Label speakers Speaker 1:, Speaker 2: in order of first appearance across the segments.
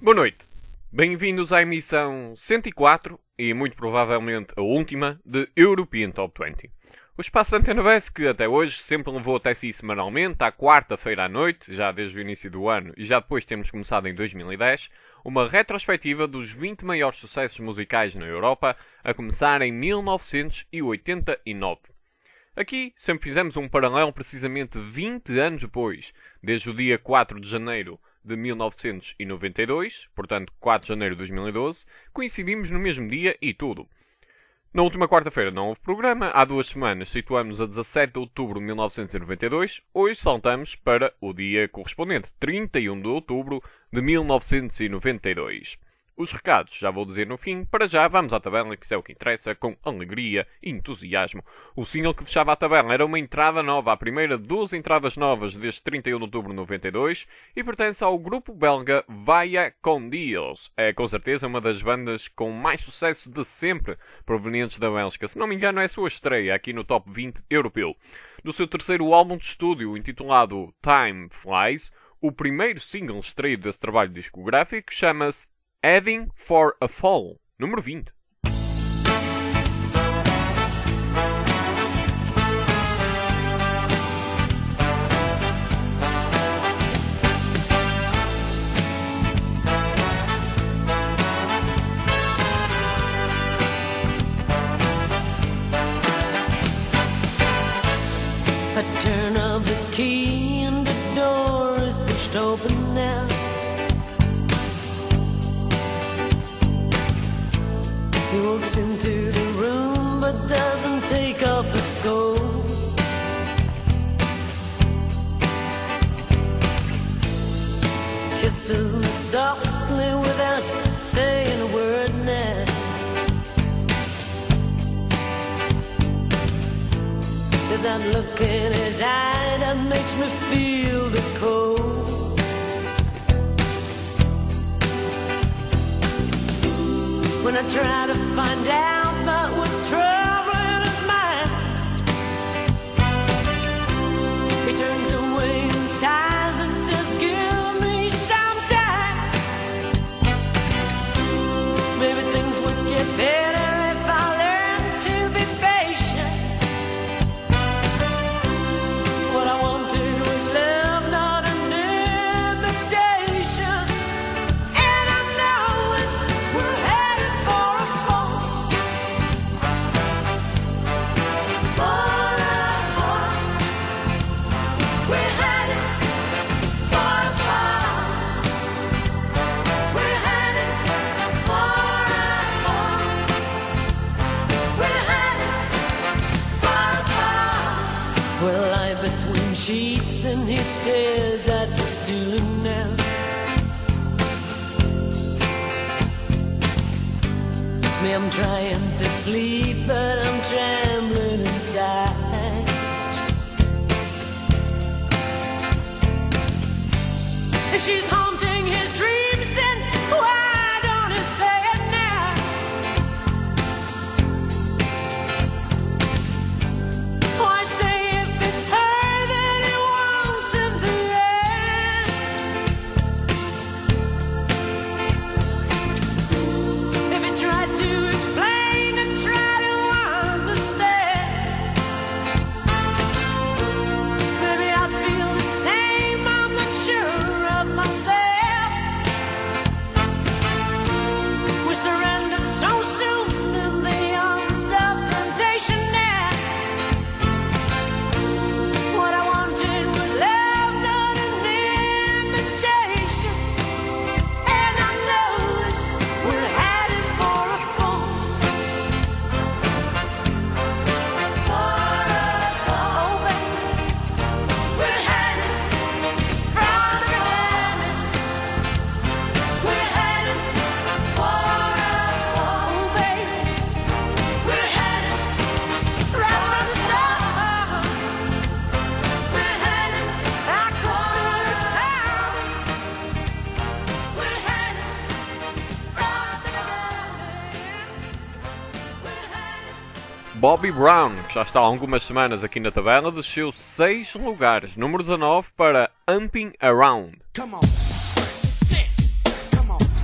Speaker 1: Boa noite. Bem-vindos à emissão 104 e muito provavelmente a última de European Top 20. O espaço da Antena BES, que até hoje sempre levou até si semanalmente, à quarta-feira à noite, já desde o início do ano e já depois temos começado em 2010, uma retrospectiva dos 20 maiores sucessos musicais na Europa, a começar em 1989. Aqui sempre fizemos um paralelo precisamente 20 anos depois, desde o dia 4 de janeiro de 1992, portanto 4 de janeiro de 2012, coincidimos no mesmo dia e tudo. Na última quarta-feira não houve programa, há 2 semanas situamos a 17 de outubro de 1992, hoje saltamos para o dia correspondente, 31 de outubro de 1992. Os recados já vou dizer no fim, para já vamos à tabela, que isso é o que interessa, com alegria e entusiasmo. O single que fechava a tabela era uma entrada nova, a primeira de 12 entradas novas desde 31 de outubro de 92 e pertence ao grupo belga Vaya con Dios. É com certeza uma das bandas com mais sucesso de sempre provenientes da Bélgica. Se não me engano é a sua estreia aqui no Top 20 europeu. Do seu terceiro álbum de estúdio intitulado Time Flies, o primeiro single extraído desse trabalho discográfico chama-se Heading for a Fall, número 20.
Speaker 2: A turn of the key and the door is pushed open now. He walks into the room but doesn't take off his coat. Kisses me softly without saying a word now. There's that look in his eye that makes me feel the cold. When I try to find out about what's troubling his mind, he turns away and sighs and says, give me some time. Maybe things would get better if I learned to be patient. What I wanted was love, not an invitation. And I know it, we're headed for a fall. For a fall. We're headed for a fall. We're headed for a fall. We're headed for a fall. We're lying between sheets and he stares at the ceiling now. Me, I'm trying to sleep, but I'm trembling inside. If she's haunting his dreams, then why don't he say it now? Why stay if it's her that he wants in the end? If he tried to explain and try to understand, maybe I'd feel the same. I'm not sure of myself. We surrendered so soon in the arms of temptation now. What I wanted was love, not an invitation. And I know it, we're headed for a fall. For a fall. Oh, baby, we're headed from the beginning. We're headed for a fall. Oh, baby, we're headed right from the start. We're headed back for a fall. We're headed from the beginning. We're headed.
Speaker 1: Bobby Brown, que já está há algumas semanas aqui na tabela, desceu 6 lugares, número 19 para Humping Around.
Speaker 3: Come on. Come on.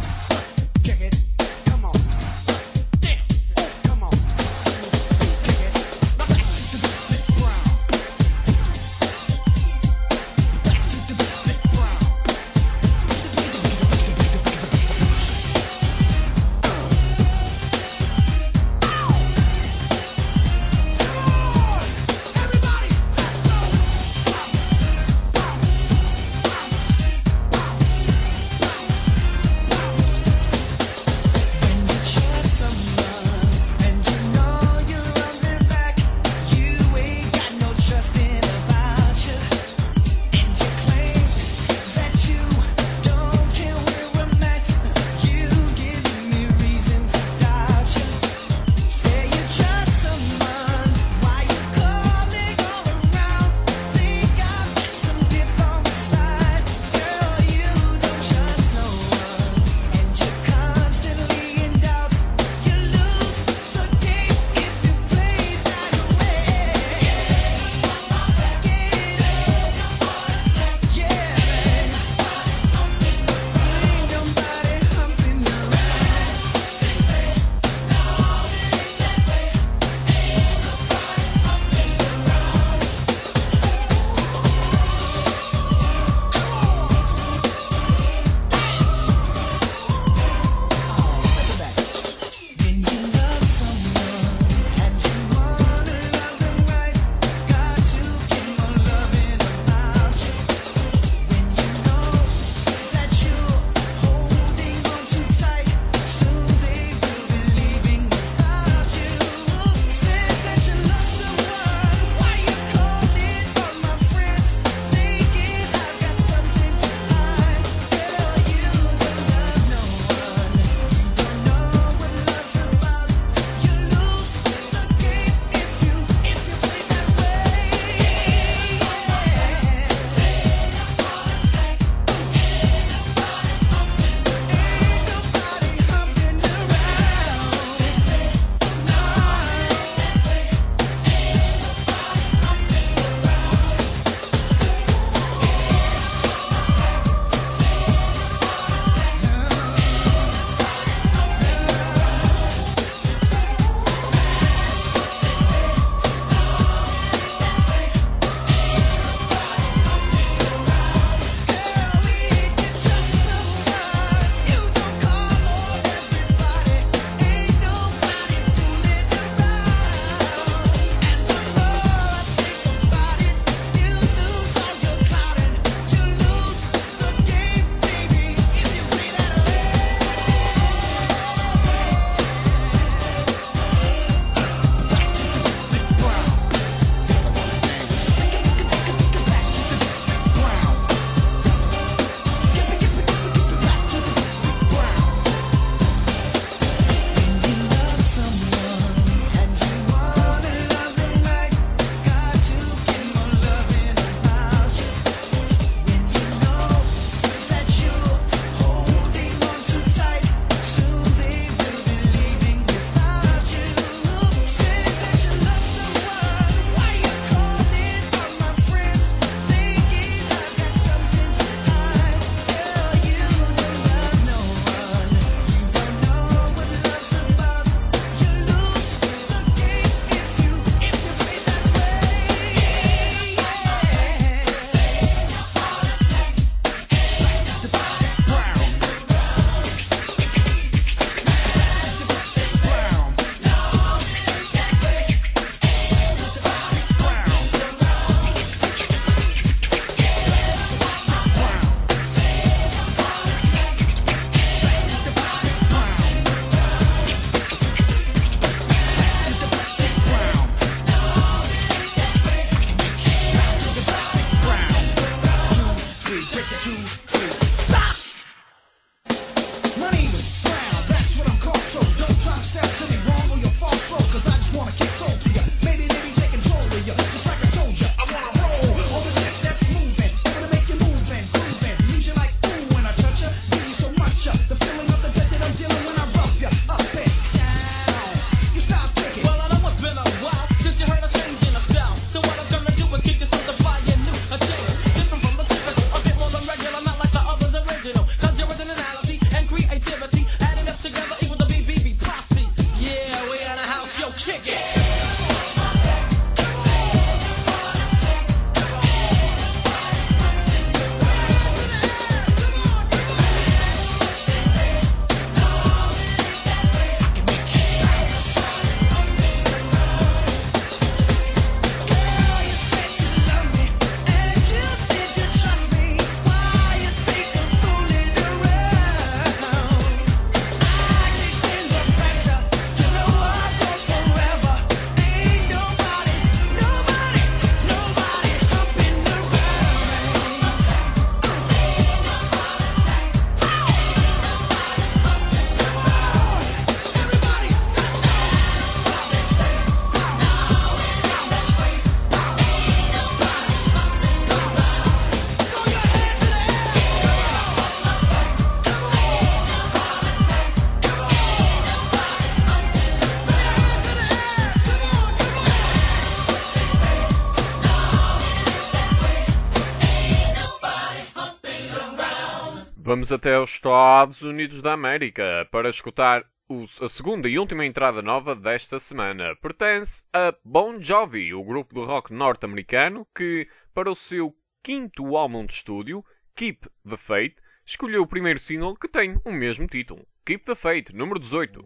Speaker 1: Vamos até os Estados Unidos da América para escutar a segunda e última entrada nova desta semana. Pertence a Bon Jovi, o grupo de rock norte-americano que, para o seu quinto álbum de estúdio, Keep the Faith, escolheu o primeiro single que tem o mesmo título, Keep the Faith, número 18.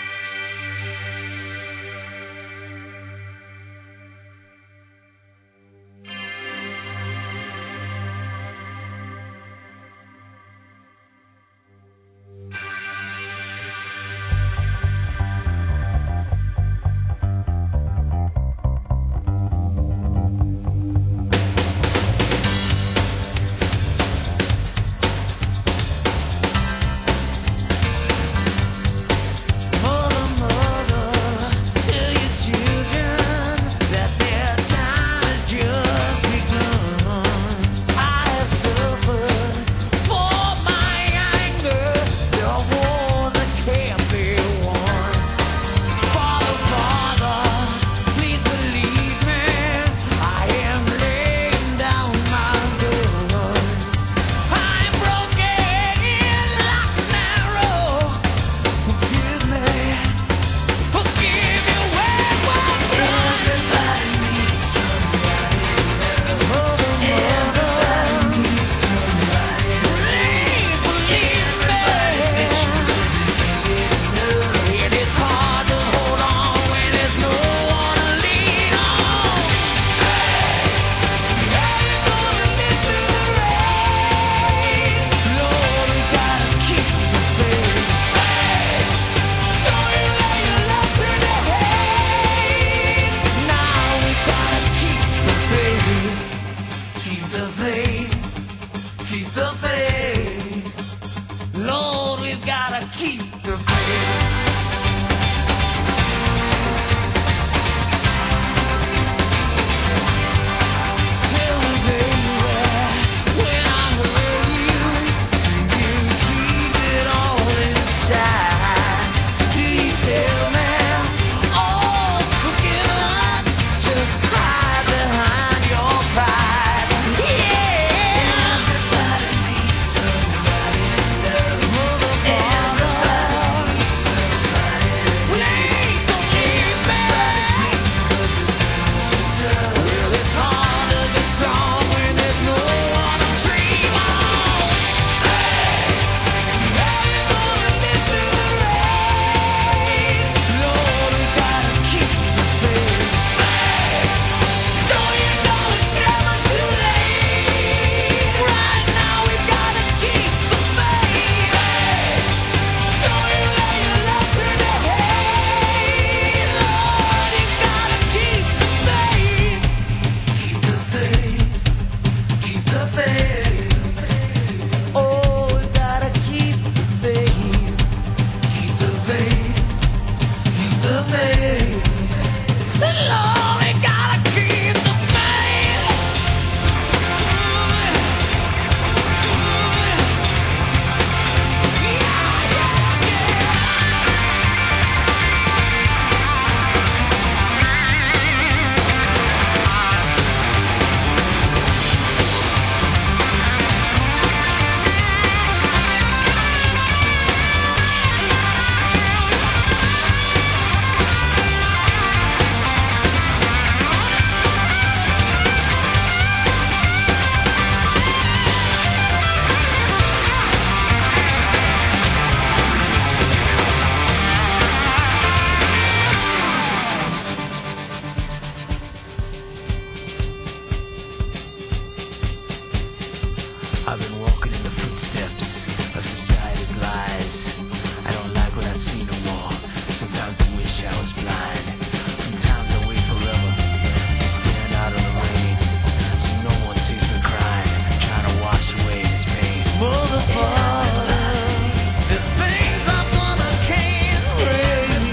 Speaker 3: I've been walking in the footsteps of society's lies. I don't like what I see no more. Sometimes I wish I was blind. Sometimes I wait forever, just stand out of the rain, so no one sees me crying, trying to wash away this pain. Motherfucker, there's things I'm gonna can't break.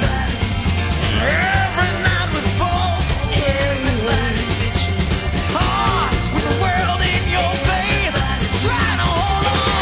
Speaker 3: Every night we fall. It's hard with the world in your face, trying to hold on.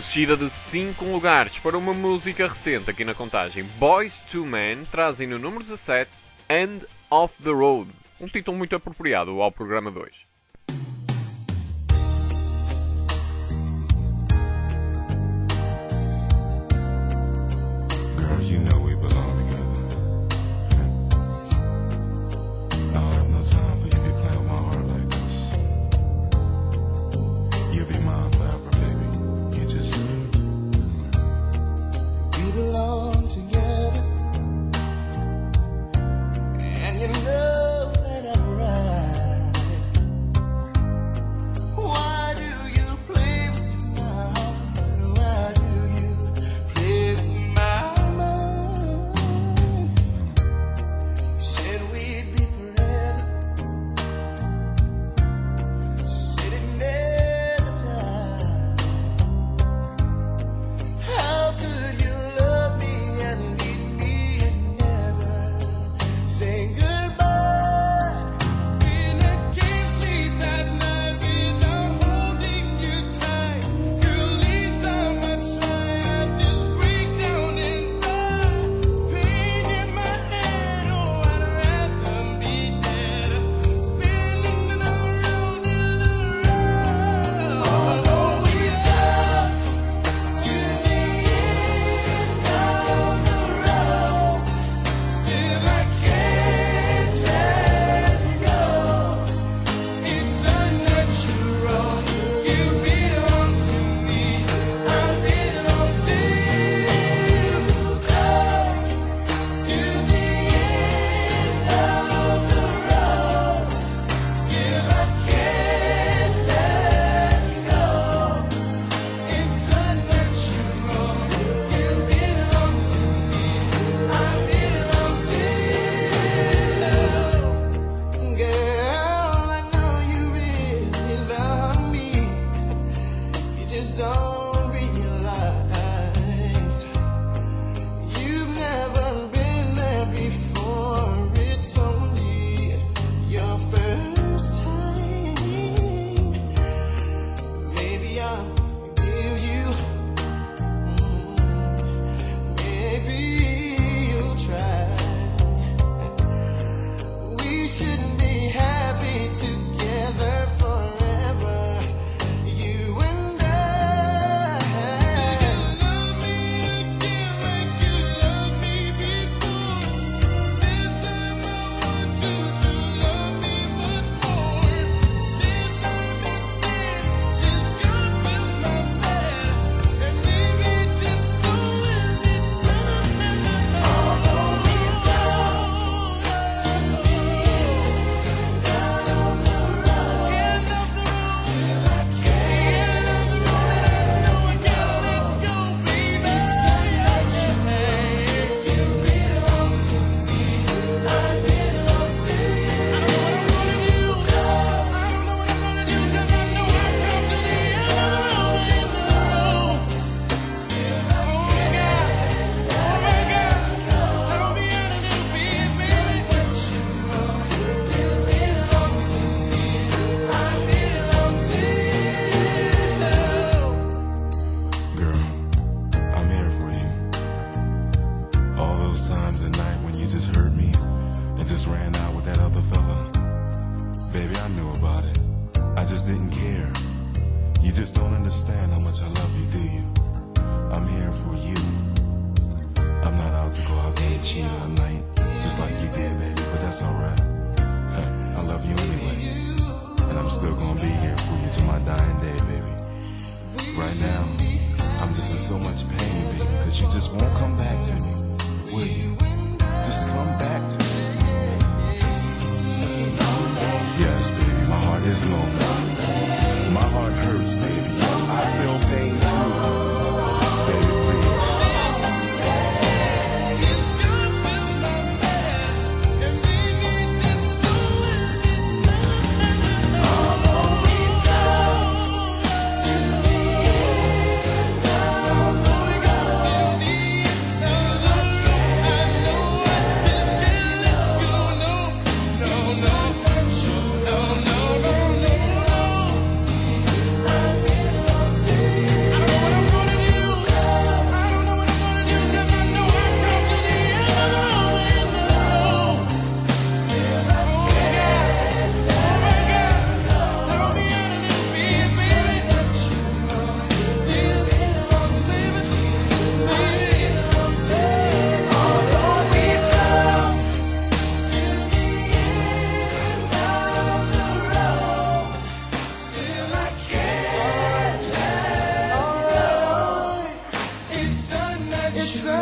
Speaker 1: descida de 5 lugares para uma música recente aqui na contagem. Boyz II Men trazem no número 17 End of the Road, um título muito apropriado ao programa 2.
Speaker 4: Girl, you know we belong together. I don't have no time for you to be playing with my heart like this. You'll be mine forever, baby. You just we belong together, and you know that I'm right. Why do you play with my heart? Why do you play with my mind? You said we'd be forever, said it never died. How could you love me and leave me and never say goodbye? When I can't sleep at night without holding you tight, girl, each time I try, I just break down and die. Pain in my head, oh, I'd rather be dead, spinning around in the road. Although we got to the end of the road, still I can't let it go. It's unnatural. You belong to me, I belong to you. Come to the end of the road, still I can't let it go. It's unnatural. You belong to me, I belong to you. Girl, I know you really love me. You just don't realize you've never been there before. It's only your first time. Maybe I'll forgive you. Maybe you'll try. We should be happy together forever, you and I. Love me again like you loved me before. This time I want you to love me much more. This time instead, just come to my bed and maybe just go anytime. Although we go to the end of the road, still I can't let go, baby. It's unnatural. You belong to me, I belong to you. I don't know what I'm gonna do, 'cause I know I've come to the end of the road. Still I can't, oh my God, help me out a little bit, baby. It's unnatural. You belong to me, I belong to you. Girl, I'm here for you. All those times at night when you just hurt me and just ran out with that other fella. Baby, I knew about it. I just didn't care. You just don't understand how much I love you, do you? I'm here for you. I'm not out to go out there and cheat all night, just like you did, baby, but that's alright. I love you anyway. And I'm still gonna be here for you till my dying day, baby. Right now, I'm just in so much pain, baby, because you just won't come back to me. Will you? Just come back to me. Yes, baby, my heart is lonely. My heart hurts, baby. Yes, I feel pain too. Baby, please. Just come to my bed and maybe just do anytime. Although we go to the end of the road, still I know I just can't let go. No, no, no, no, no, no, no.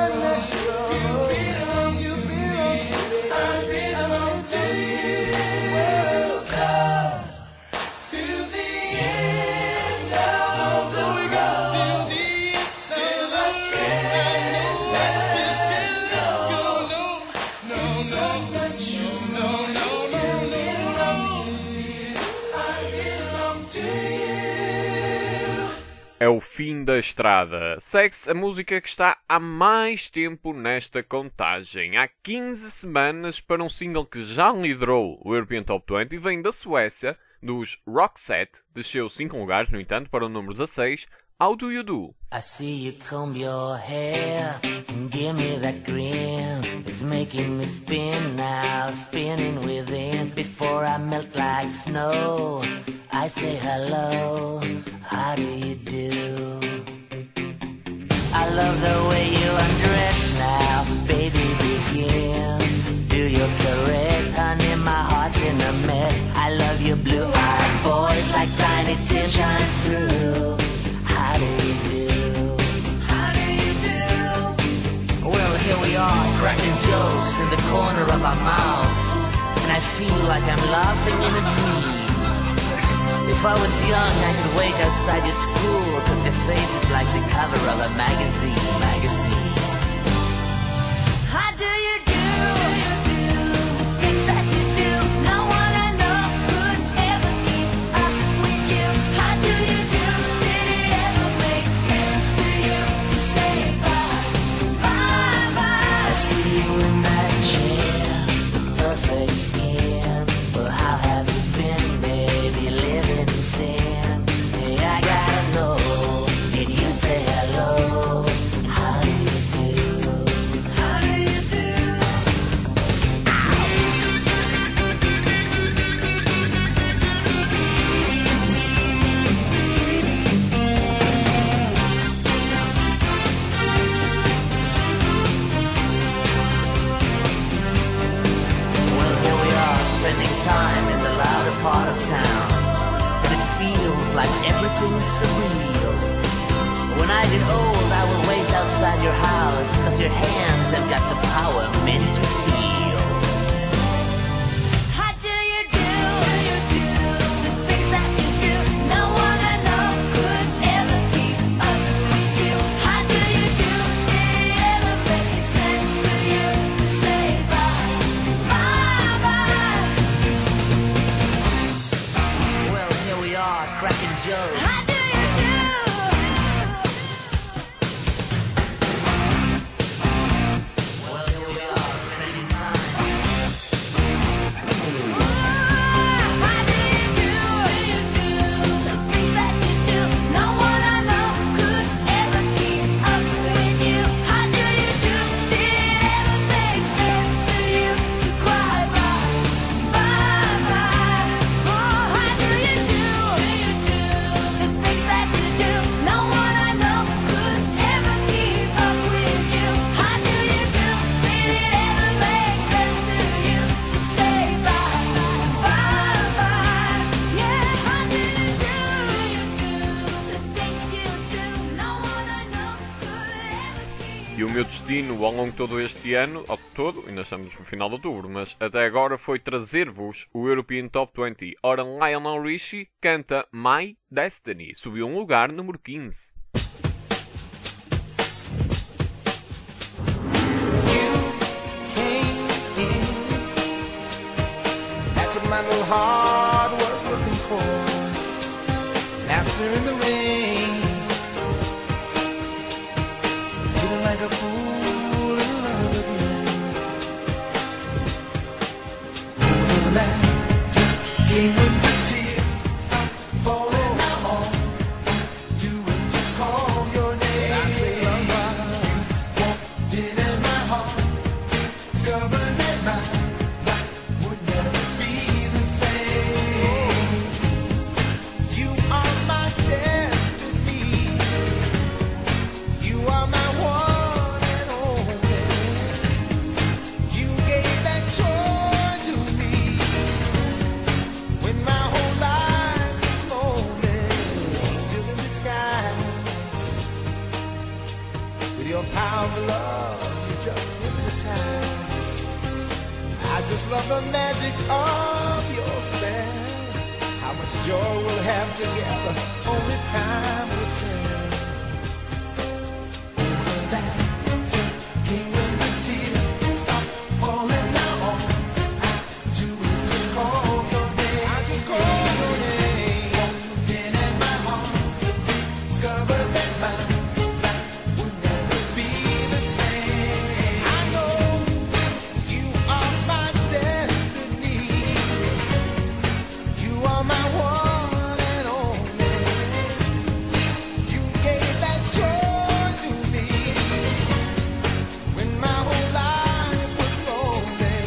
Speaker 1: É o fim da estrada. Segue-se a música que está há mais tempo nesta contagem. Há 15 semanas para um single que já liderou o European Top 20 e vem da Suécia, dos Roxette. Desceu 5 lugares, no entanto, para o número 16. How Do You Do?
Speaker 2: I see you comb your hair and give me that grin. It's making me spin now, spinning within. Before I melt like snow, I say hello, how do you do? I love the way you undress now, baby begin. Do your caress, honey, my heart's in a mess. I love your blue-eyed voice like Tiny Tim shines through. How do you do? How do you do? Well, here we are, cracking jokes in the corner of our mouths, and I feel like I'm laughing in a dream. If I was young, I could wait outside your school, 'cause your face is like the cover of a magazine. How do you do? The things that you do, no one I know could ever keep up with you. How do you do? Did it ever make sense to you to say bye, bye? I see you in that chair, the perfect skin. Well, how have you been, baby, living in sin? Hey, I gotta know, did you say hello? How do you do? How do you do? Well, here we are, spending time in the louder part of town, and it feels like everything's surreal. When I get old, I will wait outside your house, 'cause your hands have got the power meant to feel. How do you do? The things that you do, no one I know could ever keep up with you. How do you do? Did it ever make sense to you to say bye, bye? Well, here we are, cracking jokes. How do you do? Well, here we are, spending time. How do you do? The things that you do, no one I know could ever keep up with you. How do you do? Did it ever make sense to you to cry bye, bye? Oh, how do you do? The things that you do, no one I know could ever keep up with you. How do you do? Did it ever make sense to you to say bye, bye? Yeah, how do you do? The things you do, no one I know could ever keep.
Speaker 1: E o meu destino ao longo de todo este ano, ao todo, ainda estamos no final de outubro, mas até agora foi trazer-vos o European Top 20. Ora, Lionel Richie canta My Destiny, subiu um lugar, número 15.
Speaker 5: That's what my little heart was looking for. Laughter in the rain. Feeling like a fool in love again. The laughter came when the tears stopped falling. Now all you do is just call your name. I say, love, you walked in my heart, discovered that my life would never be the same. You are my destiny. You are my one and only. You gave that joy to me when my whole life was lonely. Angel in disguise with your power of love. just hypnotized. I just love the magic of your spell. How much joy we'll have together, only time will tell. Over that king when the tears stop falling now, all I do is just call your name. I just call your name. Walked in and my heart discovered that my life would never be the same. I know you are my destiny. You are my one and only. You gave that joy to me when my whole life was lonely.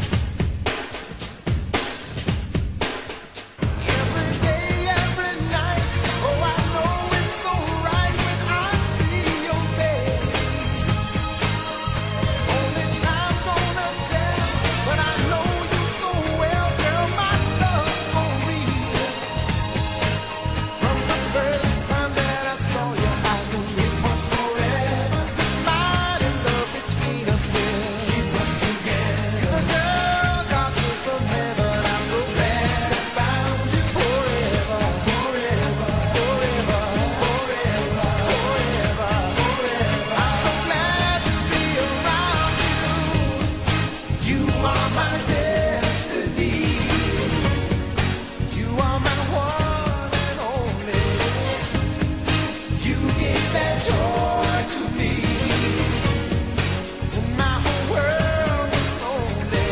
Speaker 5: Every day, every night, oh I know it's so right when I see your face. Only time's gonna tell, but I know you so well, girl. My love's for real. From the first time that I saw you, I knew it was forever. This mighty love between us will keep us together. You're the girl God sent from heaven. I'm so glad I found you forever, forever, forever, forever, forever, forever. I'm so glad to be around you. You are my destiny. You are my one and only. You gave that joy to me when my whole world was lonely.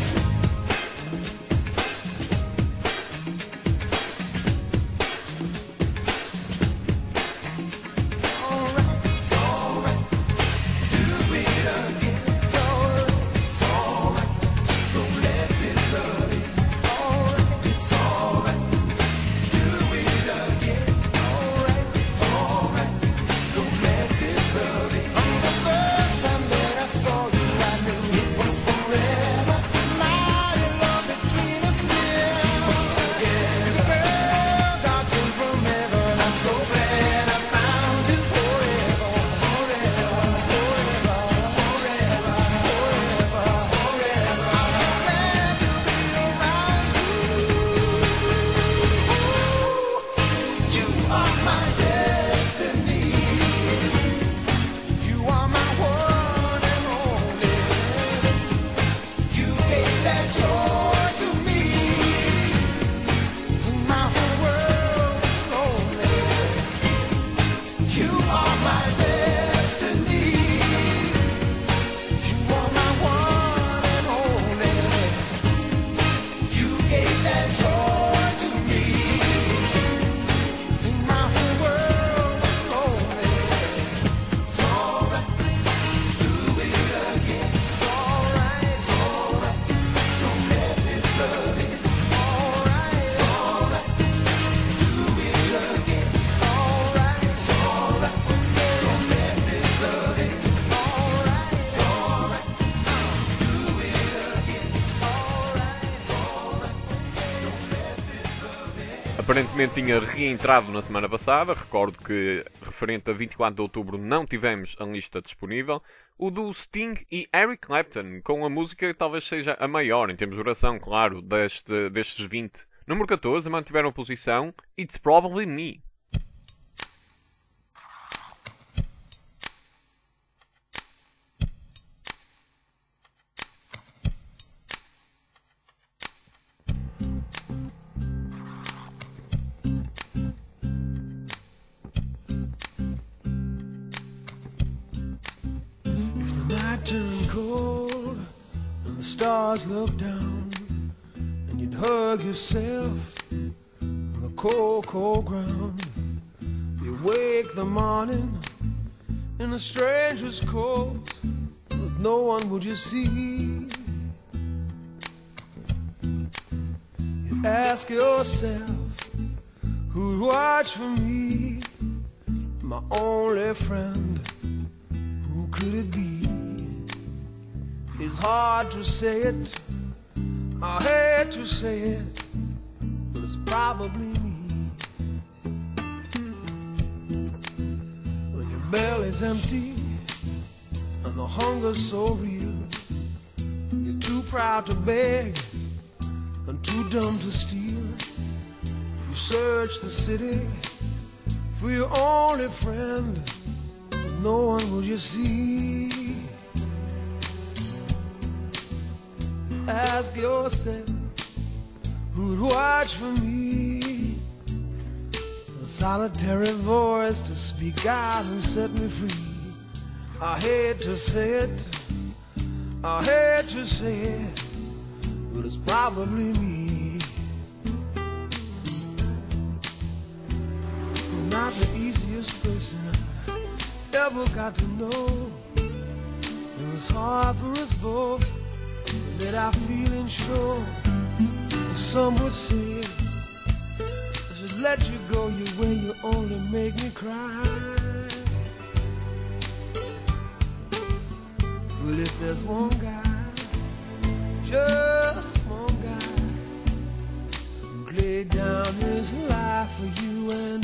Speaker 5: It's alright, do it again. It's alright, don't let this love in. It's alright, do it again. It's alright, don't let this love in. From the first time that I saw you, I knew it was forever. This mighty love between us will keep us together. You're the girl God sent from heaven. I'm so glad I found you forever, forever, forever, forever, forever, forever. I'm so glad to be around you. You are my destiny. You are my one and only. You gave that joy to me when my whole world was lonely. You are my destiny. You are my one and only. You gave that joy to me when my whole world was lonely. It's alright, do it again. It's alright, don't let this love in. It's alright, do it again. It's alright, don't let this love in. It's alright, do it again. It's alright, don't let this love in.
Speaker 1: Aparentemente tinha reentrado na semana passada. Recordo que, referente a 24 de outubro, não tivemos a lista disponível. O do Sting e Eric Clapton, com a música que talvez seja a maior, em termos de duração, claro, destes 20. Número 14, mantiveram a posição It's Probably Me.
Speaker 5: If the night turned cold and the stars looked down, and you'd hug yourself on the cold, cold ground, you wake the morning in a stranger's coat, but no one would you see. You ask yourself, who'd watch for me, my only friend? Who could it be? It's hard to say it, I hate to say it, but it's probably me. When your belly's empty and the the hunger so real. You're too proud to beg and too dumb to steal. You search the city for your only friend, but no one will you see. Ask yourself, who'd watch for me? A solitary voice to speak out and set me free. I hate to say it, I hate to say it, but it's probably me. You're not the easiest person I ever got to know. It was hard for us both to let our feelings show. Some would say I should let you go your way, you only make me cry. Well, if there's one guy, just one guy, who laid down his life for you and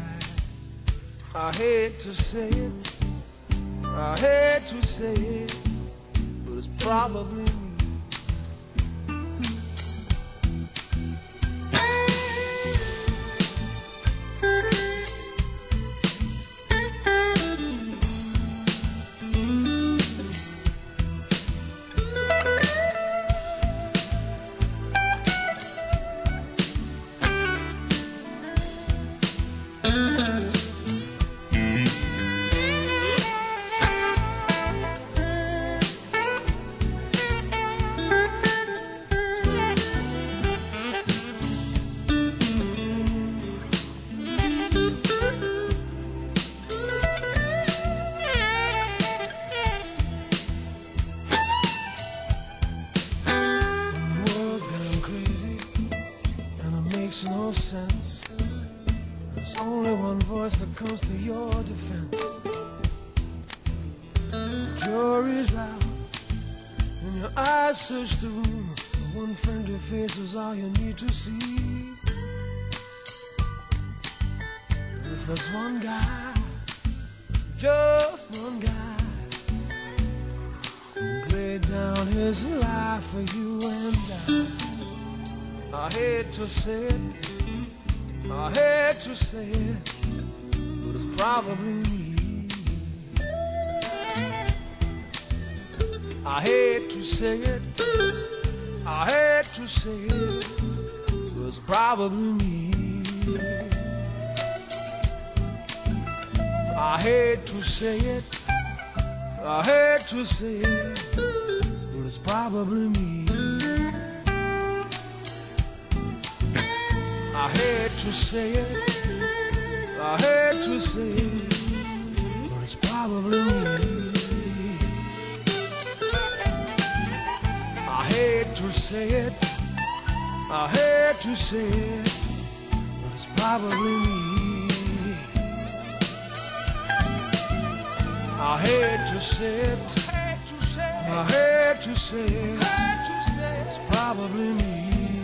Speaker 5: I hate to say it, I hate to say it, but it's probably me. No sense. There's only one voice that comes to your defense. The jury's out and your eyes search the room. One friendly face is all you need to see. And if there's one guy, just one guy, who laid down his life for you and I hate to say it, I hate to say it, but it's probably me. I hate to say it, I hate to say it, but it's probably me. I hate to say it, I hate to say it, but it's probably me. I hate to say it, I hate to say it, but it's probably me. I hate to say it, I hate to say it, but it's probably me. I hate to say it, I hate to say it, it's probably me.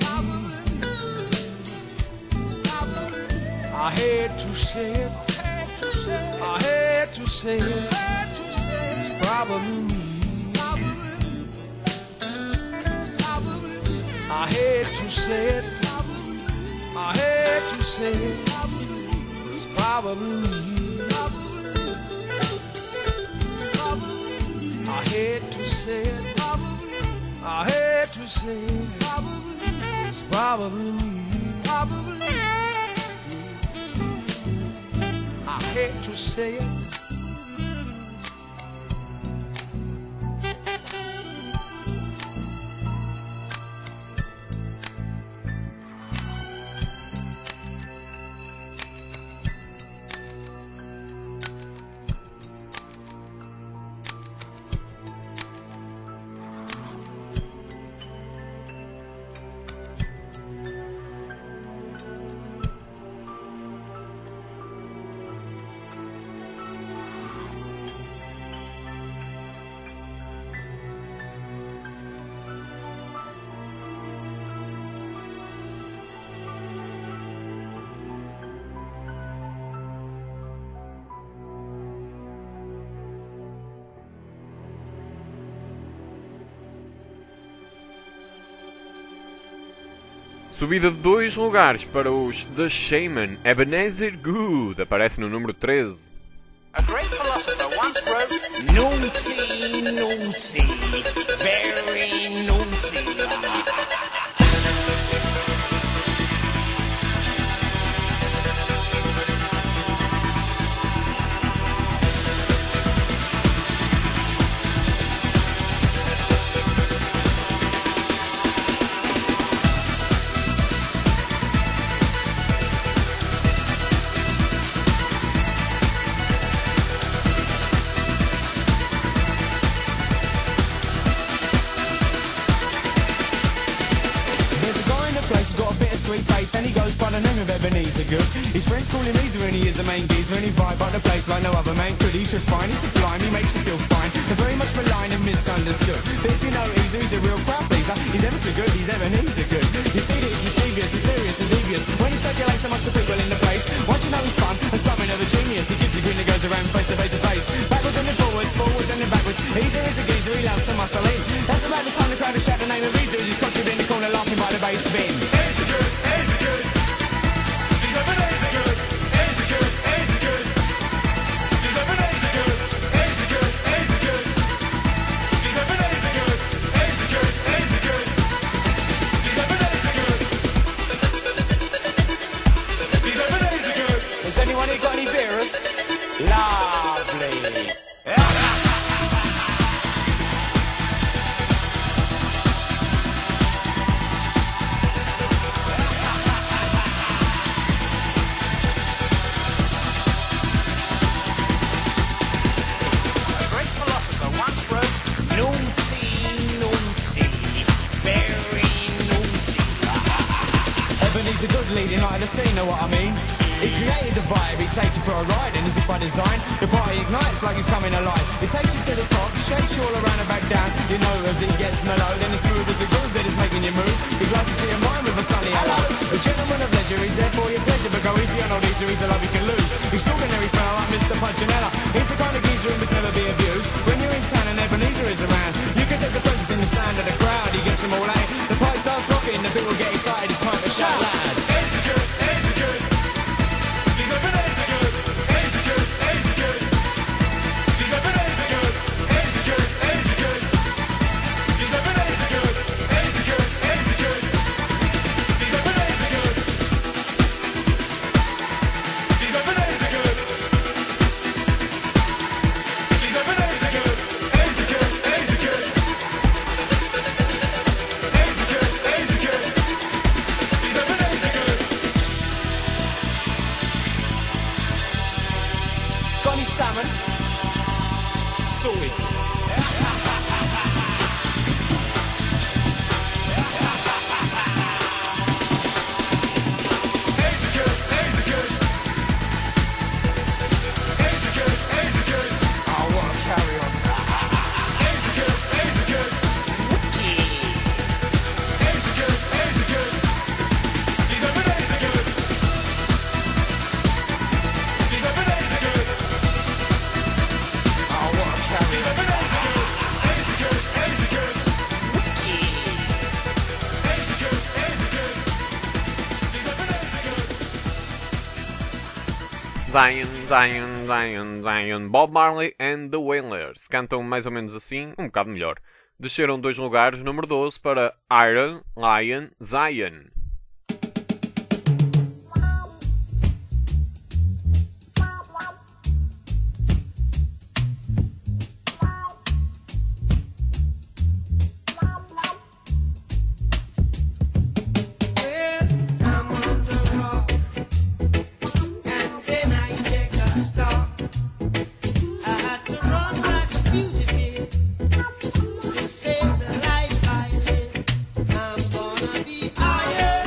Speaker 5: I hate to say it, I hate to say it, it's probably me. I hate to say it, I hate to say it, it's probably me. I hate to say it, I hate to say it, it's probably me. I hate to say it.
Speaker 1: Subida de 2 lugares para os The Shaman. Ebenezer Good aparece no número 13.
Speaker 6: A great philosopher once wrote,
Speaker 3: Naughty, naughty, very naughty.
Speaker 7: Face, and he goes by the name of Ebenezer Good. His friends call him Easer and he is the main geezer, and he vibe on the place like no other man could. He's refined, he's sublime, he makes you feel fine. They're very much maligned and misunderstood. But if you know Easer, he's a real crowd pleaser. He's ever so good, he's Ebenezer Good. You see that he's mischievous, mysterious and devious when he circulates amongst the people in the place. Once you know he's fun and something of a genius, he gives you grin that goes around face to face to face. Backwards and then forwards, forwards and then backwards. Easer is a geezer, he loves to muscle in. That's about the time the crowd will shout the name of Easer as he's crotched in the corner laughing by the bass bin.
Speaker 5: Easy good, easy good. He's Ebenezer Good, easy good, easy good. He's Ebenezer Good, easy good, easy good. He's Ebenezer Good, easy good, easy good. He's Ebenezer Good. He's Ebenezer Good.
Speaker 7: Has anyone here got any beers? Lovely.
Speaker 6: a great philosopher once wrote,
Speaker 3: Naughty, naughty, very naughty.
Speaker 7: Ebenezer Good leading light of the scene, know what I mean? He created the vibe, he takes you for a ride, and as if by design, the party ignites like he's coming alive. He takes you to the top, shakes you all around and back down. You know as he gets mellow, then it's smooth as a groove that is making you move. He glides into your mind with a sunny hello. A gentleman of leisure, he's there for your pleasure, but go easy on old Easer, he's a love you can lose. Extraordinary fella like Mr. Punchinella. He's the kind of geezer who must never be abused. When you're in town and Ebenezer is around, you can sense the presence in the sound of the crowd. He gets them all out. The pipe starts rocking, the people get excited, it's time to shout loud.
Speaker 5: Easy good, easy good. He's Ebenezer Good, easy good, easy good. He's Ebenezer Good, easy good, easy good. He's Ebenezer Good, easy good, easy good. He's Ebenezer Good. He's Ebenezer Good. He's Ebenezer Good, easy good, easy good. Easy good, easy good. He's Ebenezer Good.
Speaker 7: Got any salmon? Sorted.
Speaker 5: Easy good, easy good. Easy good, easy good.
Speaker 7: I wanna carry on.
Speaker 5: Easy good, easy good. Easy good, easy good. He's Ebenezer Good. He's Ebenezer Good.
Speaker 7: I wanna carry
Speaker 5: He's
Speaker 7: on.
Speaker 5: Ebenezer Good. Easy good, easy good. Easy good, easy good. He's Ebenezer Good.
Speaker 1: Zion, Zion, Zion, Zion. Bob Marley and the Wailers cantam mais ou menos assim, um bocado melhor. Desceram 2 lugares, número 12 para Iron Lion Zion.
Speaker 5: I'm on the rock, and then I take a stop. I had to run like a fugitive to save the life I live. I'm gonna be iron.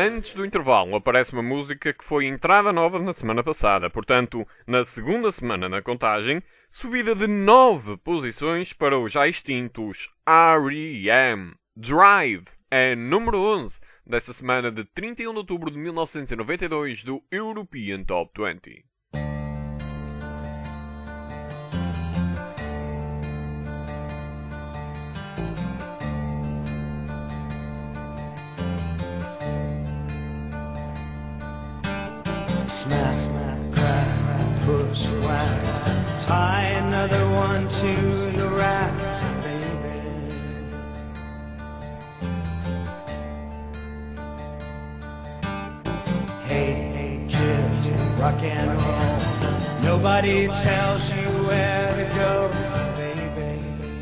Speaker 1: antes do intervalo, aparece uma música que foi entrada nova na semana passada. Portanto, na segunda semana na contagem, subida de 9 posições para os já extintos R.E.M. Drive é número 11 dessa semana de 31 de outubro de 1992 do European Top 20.
Speaker 5: Smack, smack, crack, bushwhacked. Tie another one to the racks, baby. Hey, hey, kids, rock and roll. Nobody tells you where to go, baby.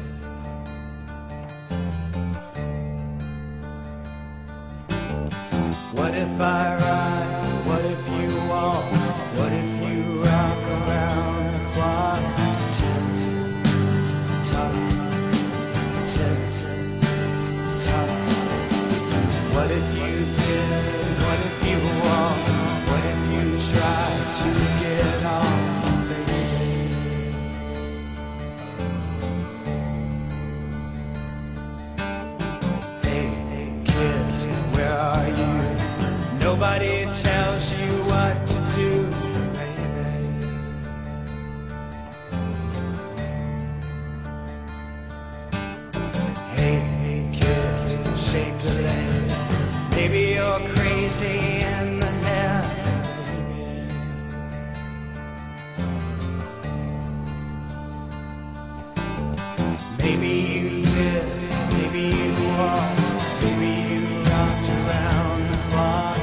Speaker 5: What if I ride? What if you walk? What if you rock around the clock? Tick tock, tick tock. What if you did? What if you walk? What if you try to get on, baby? Hey, hey, kids, where are you? Nobody tells you what to do, baby. Hey, hey, kid, shake a leg. Maybe you're crazy in the head, baby. Maybe you did, maybe you walked, maybe you rocked around the clock.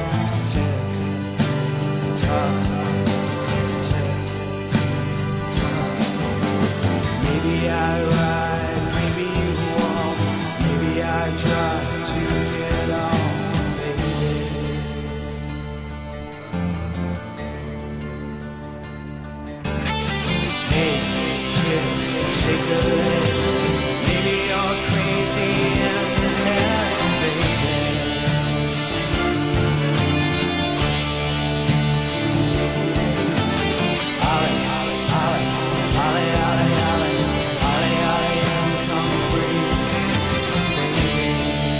Speaker 5: Maybe I ride, maybe you walk, maybe I try to get on, baby. Hey, kids, shake a leg. Maybe you're crazy in the head, baby. Ollie, Ollie, Ollie, Ollie, Ollie, Ollie, Ollie, and come free, baby.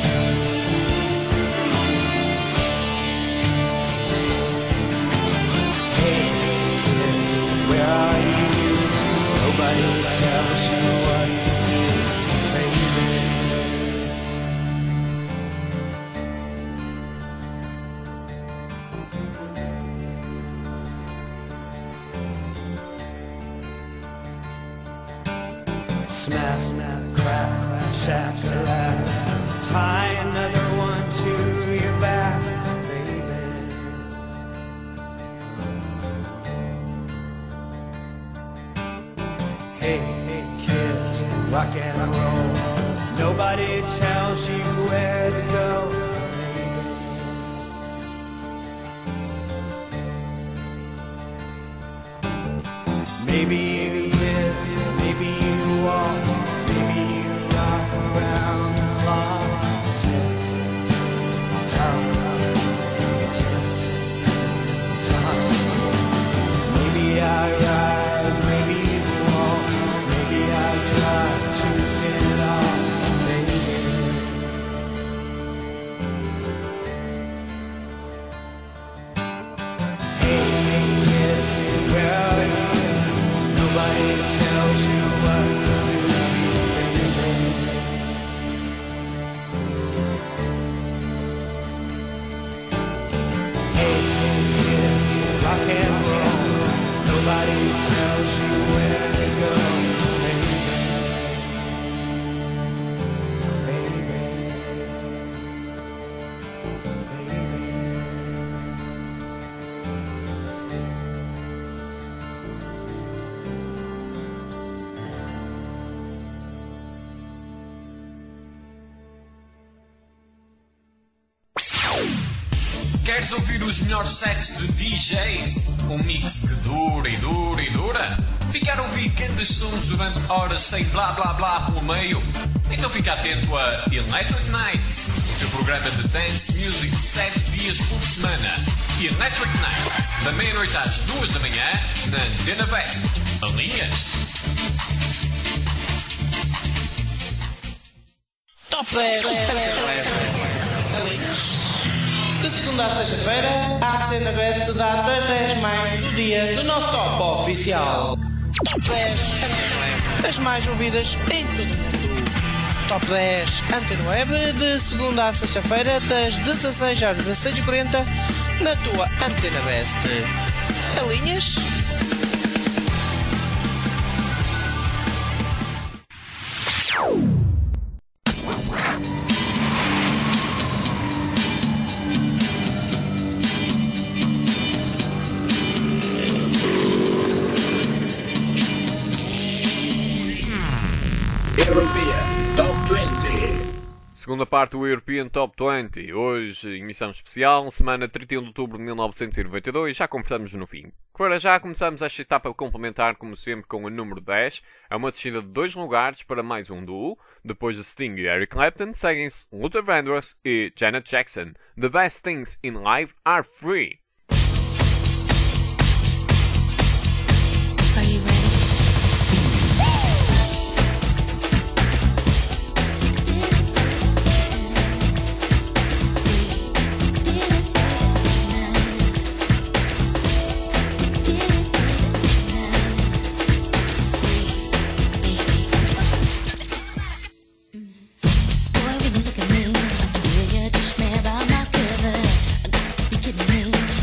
Speaker 5: Hey, kids, where are you? Nobody tells you what to do, baby. Smack, smack, crack, shack-a-lack. Tie another one to your back, baby. Hey, hey, kids, rock and roll. Nobody tells you where to go, baby. Maybe you did, maybe you walked, maybe you rock around the clock. Tick tock, tick tock. Maybe I ride, maybe you walk, maybe I try to get on, baby. Hey, hey, kids, where are you? Nobody tells you what to do, baby. Hey, hey, kids, rock and roll. Nobody tells you where to go, baby. Baby, baby.
Speaker 8: Get
Speaker 1: Queres ouvir os melhores sets de DJs? Um mix que dura e dura e dura? Ficar a ouvir grandes sons durante horas sem blá blá blá pelo meio? Então fica atento a Electric Nights, o teu programa de dance music 7 dias por semana. Electric Nights, da meia-noite às 2 da manhã, na Antena West. Alinhas?
Speaker 8: Top 10 de segunda a sexta-feira, a Antena West dá 10 mais do dia no nosso top oficial. Top 10 as mais ouvidas em todo o mundo. Top 10 Antena Web de segunda a sexta-feira das 16 às 16h40 na tua Antena West. Alinhas?
Speaker 9: European Top 20.
Speaker 1: Segunda parte do European Top 20. Hoje, emissão especial, semana 31 de outubro de 1992. Já conversamos no fim. Para já, começamos esta etapa complementar, como sempre, com o número 10. É uma descida de 2 lugares para mais um duo. Depois de Sting e Eric Clapton, seguem-se Luther Vandross e Janet Jackson. The best things in life are free.
Speaker 2: Are you ready?
Speaker 10: Boy, when you look at me, you're just mad about my cover. I got to be kidding me.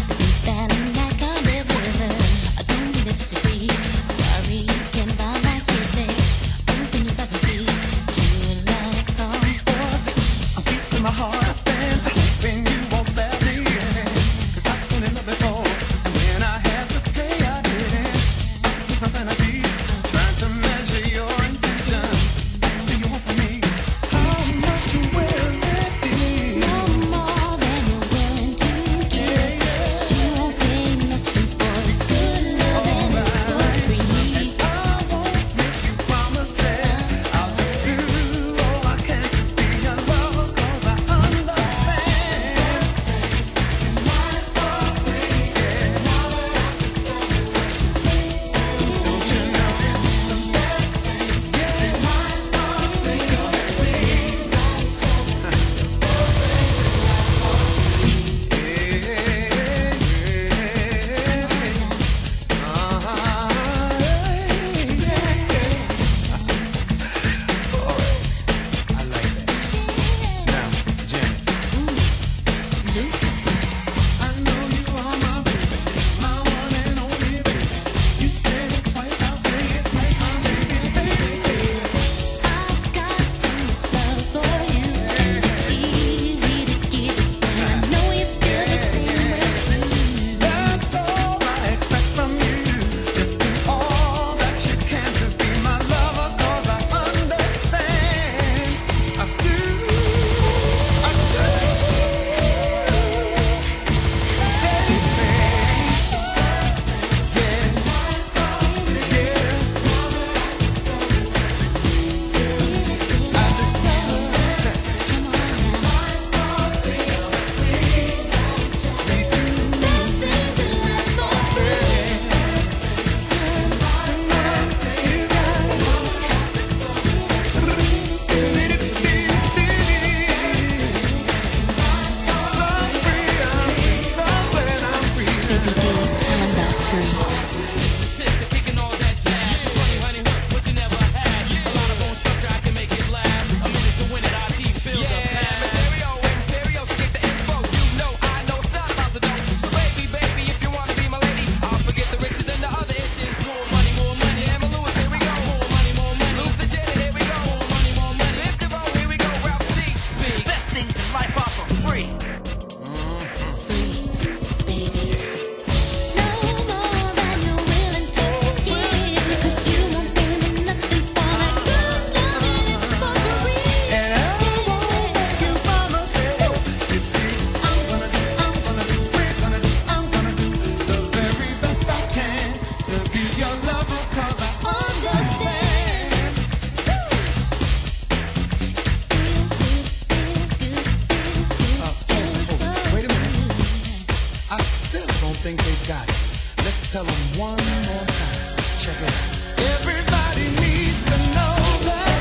Speaker 7: don't think they got it. Let's tell them one more time. Check it out. Everybody needs to know that.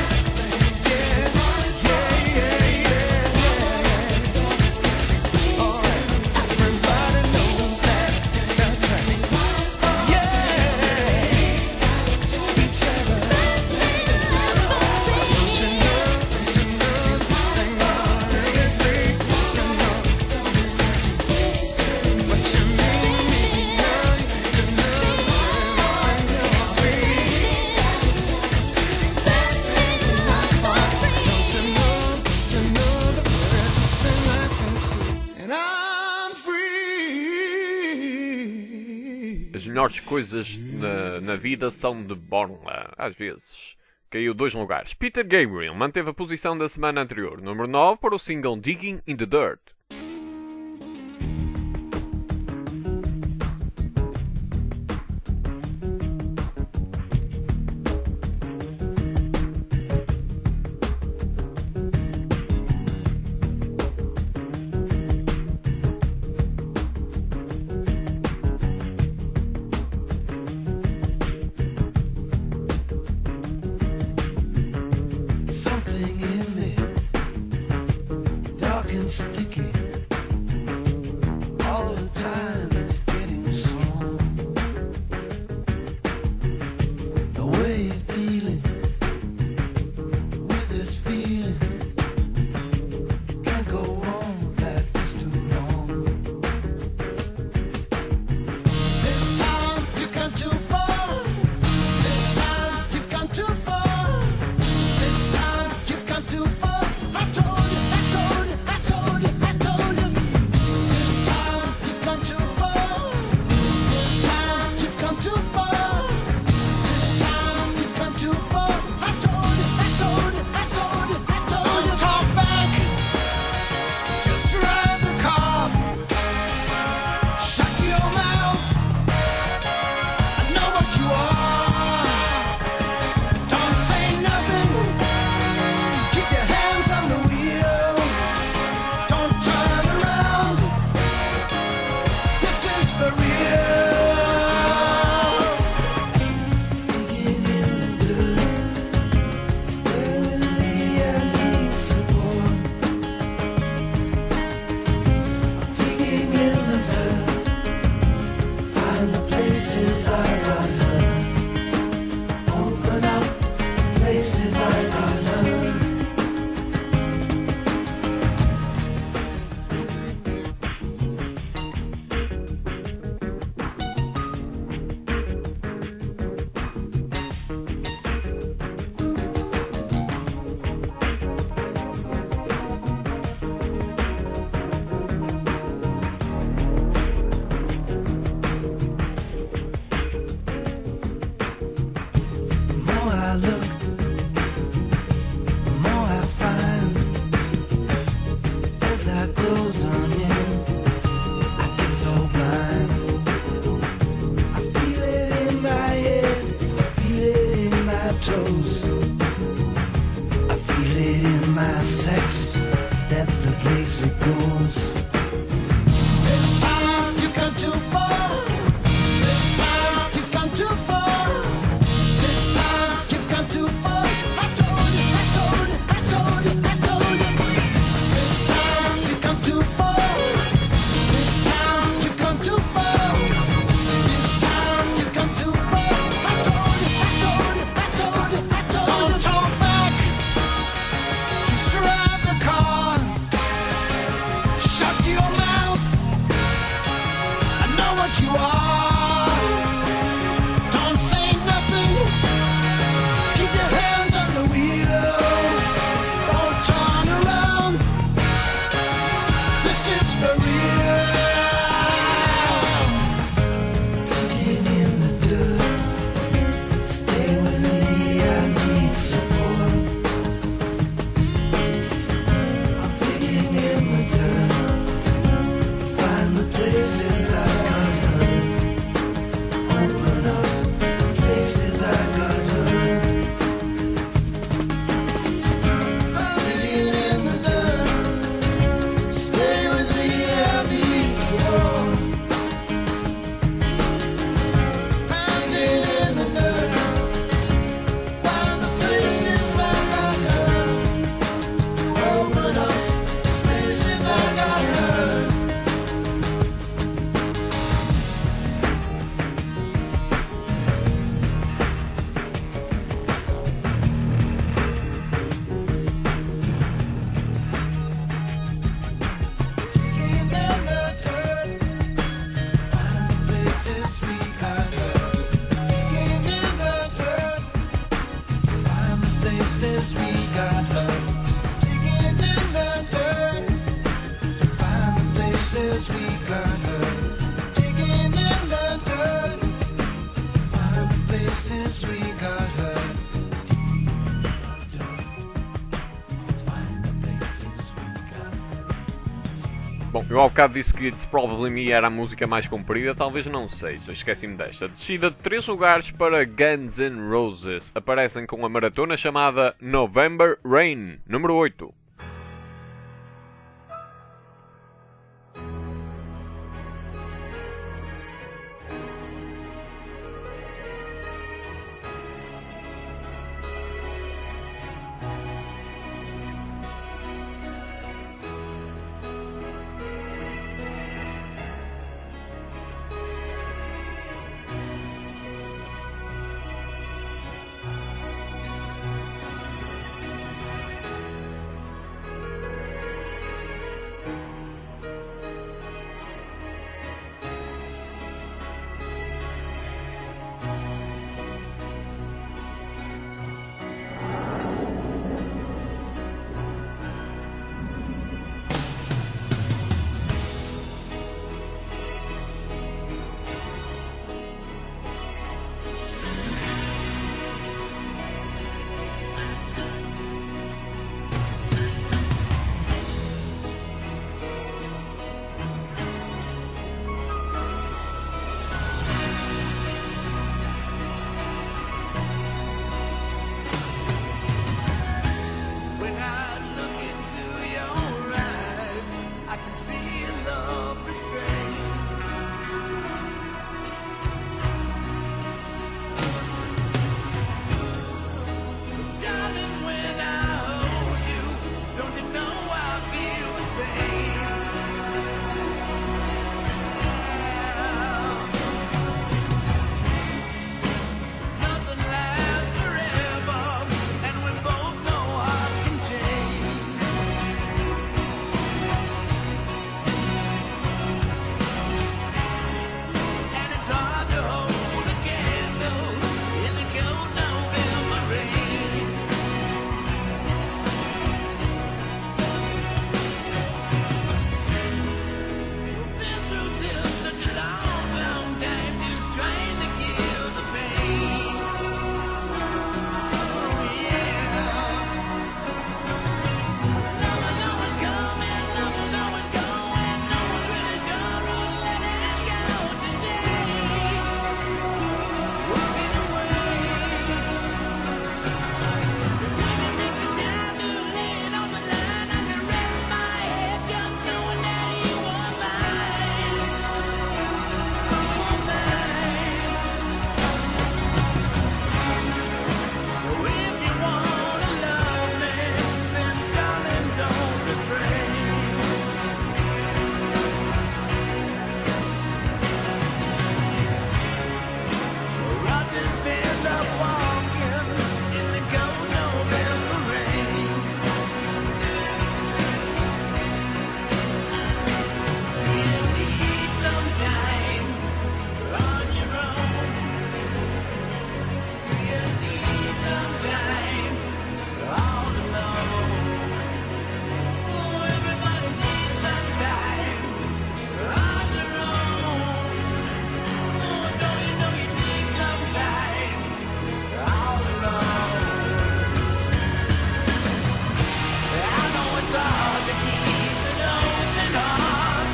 Speaker 1: As melhores coisas na vida são de borla. Às vezes. Caiu 2 lugares. Peter Gabriel manteve a posição da semana anterior. Número 9 para o single Digging in the Dirt.
Speaker 5: Something in me, dark and sticky. All the time it's getting strong. The way you're dealing with this feeling can't go on like this too long. This time you've gone too far. This time you've gone too far. This time you've gone too far. I told you, I told you, I told you, I told you. This time you've gone too far. This time you've gone too far. This time you've gone too far. I told you, I told you, I told you, I told you. Don't talk back. Just drive the car. Shut your mouth. I know what you are. Don't say nothing. Keep your hands on the wheel. Don't turn around. This is for real. Digging in the dirt. Stay with me, I need support. Digging in the dirt. Find the places I got hurt. Open up places I got hurt. The more I look, the more I find. As I close on in, I get so blind. I feel it in my head, I feel it in my toes. I feel it in my sex, that's the place it goes. This time you've gone too far. This time you've gone too far. This time you've gone too far. I told you, I told you, I told you, I told you. This time you've gone too far. This time you've gone too far. This time you've gone too far. I told you, I told you, I told you, I told you. Don't talk back. Just drive the car. Shut your mouth. I know what you are. Don't say nothing. Keep your hands on the wheel. Don't turn around. This is for real. Digging in the dirt. Stay with me, I need support. I'm digging in the dirt. Find the places I got hurt.
Speaker 1: Eu ao bocado disse que It's Probably Me era a música mais comprida, talvez não seja, esqueci-me desta. Descida de 3 lugares para Guns N' Roses. Aparecem com uma maratona chamada November Rain, número 8.
Speaker 5: When I look into your eyes, I can see a love restrained. Darling, when I hold you, don't you know I feel the same? Nothing lasts forever, and we both know hearts can change. And it's hard to hold a candle in the cold November rain. Been through this such a long, long time, just trying to kill the pain. Oh yeah. No one's coming, no one's going, no one's really sure who's letting go today. Walking away. Didn't take the time to lay it on the line. I could rest my head just knowing that you were mine. If you wanna love me, then darling, don't refrain. I'll just end up walking in the cold November rain. You need some time on your own. You need some time all alone. Oh, everybody needs some time on their own. Oh, don't you know you need some time all alone? I know it's hard to keep an open heart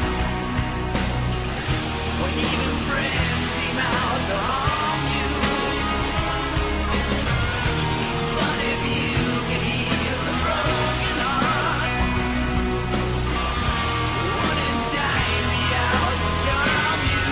Speaker 5: when even friends seem out to harm you. But if you can heal a broken heart, one in time be out to charm you.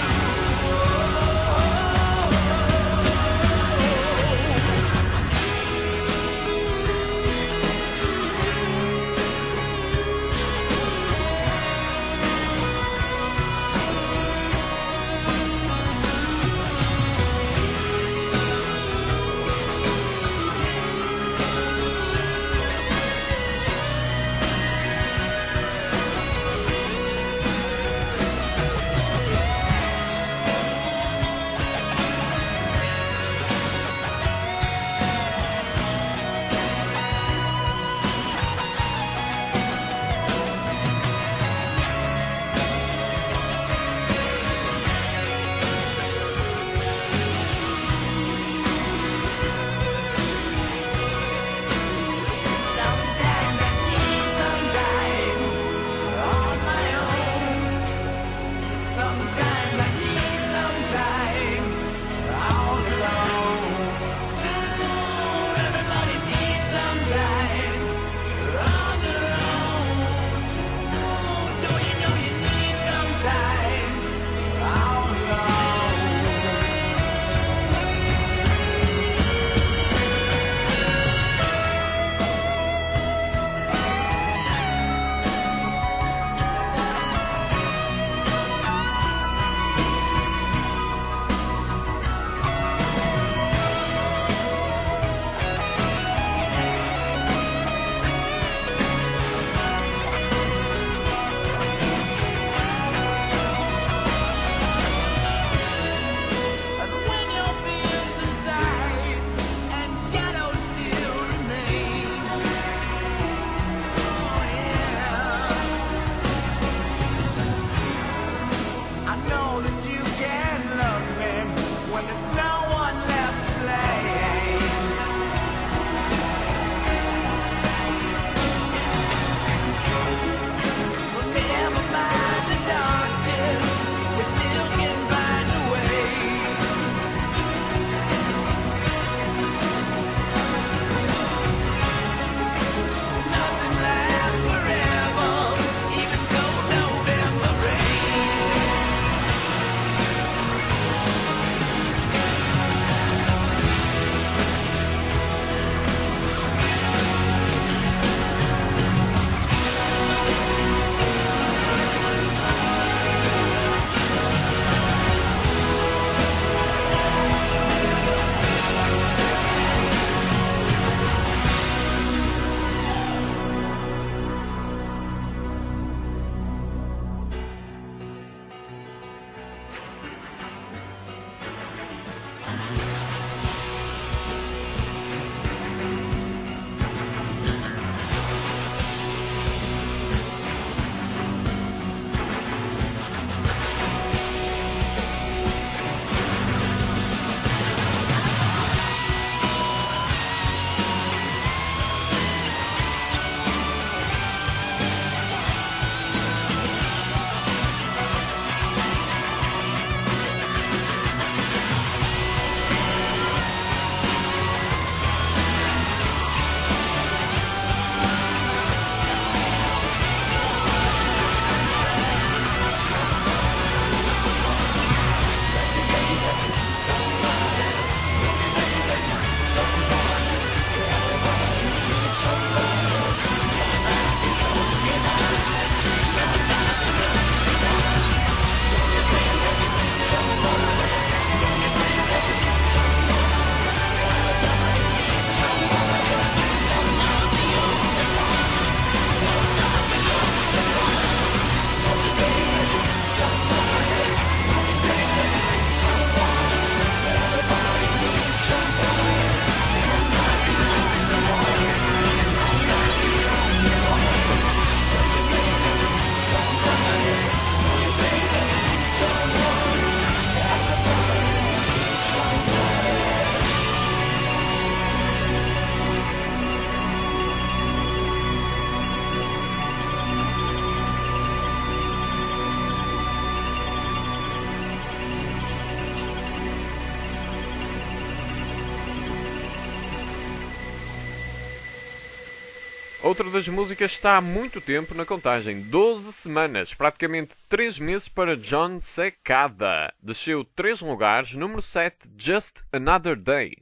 Speaker 1: Outra das músicas está há muito tempo na contagem, 12 semanas, praticamente 3 meses para John Secada. Desceu 3 lugares, número 7, Just Another Day.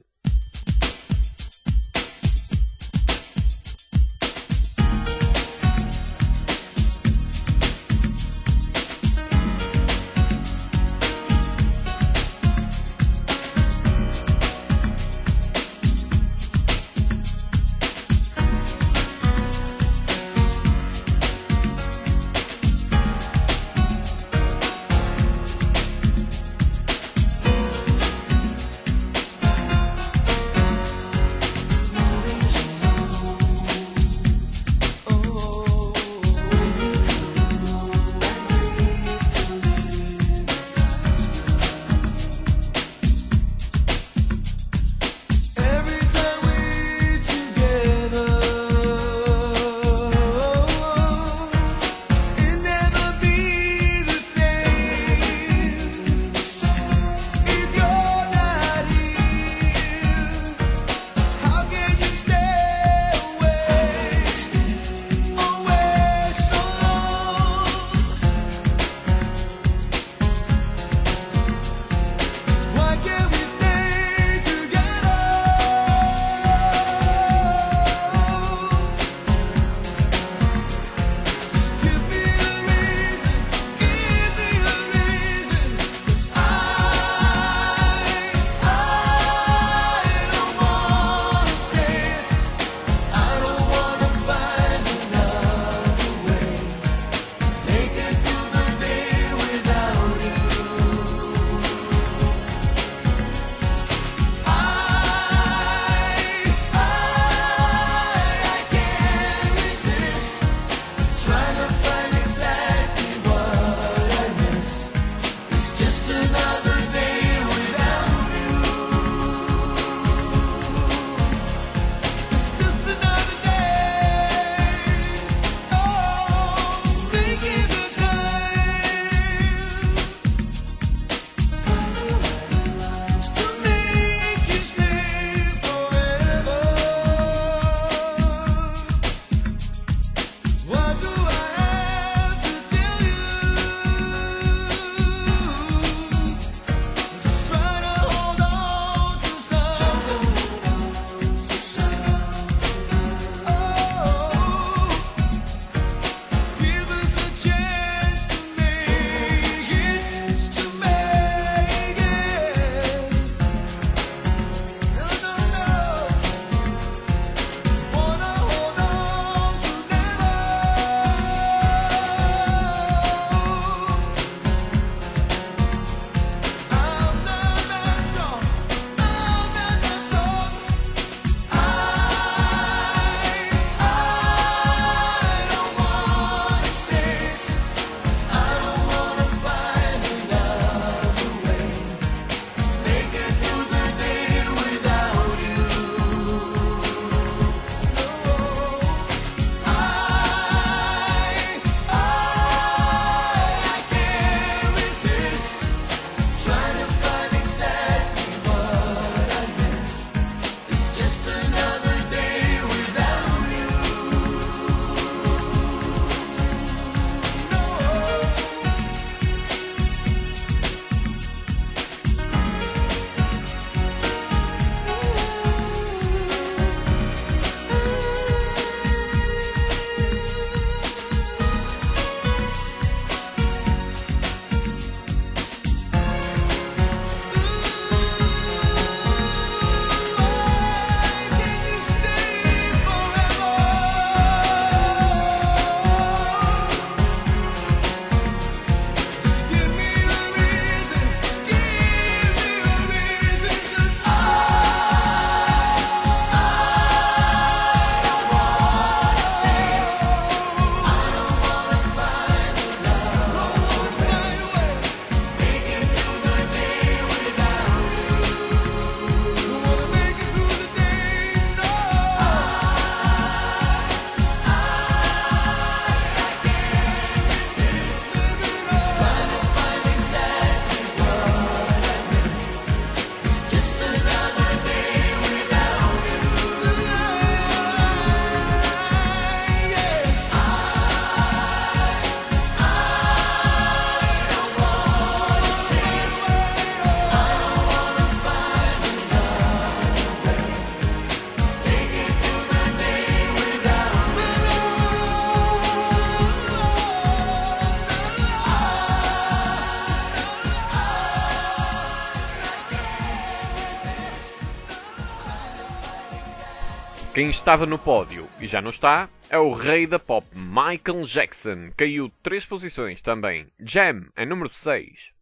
Speaker 1: Quem estava no pódio e já não está é o rei da pop Michael Jackson. Caiu 3 posições também. Jam é número 6.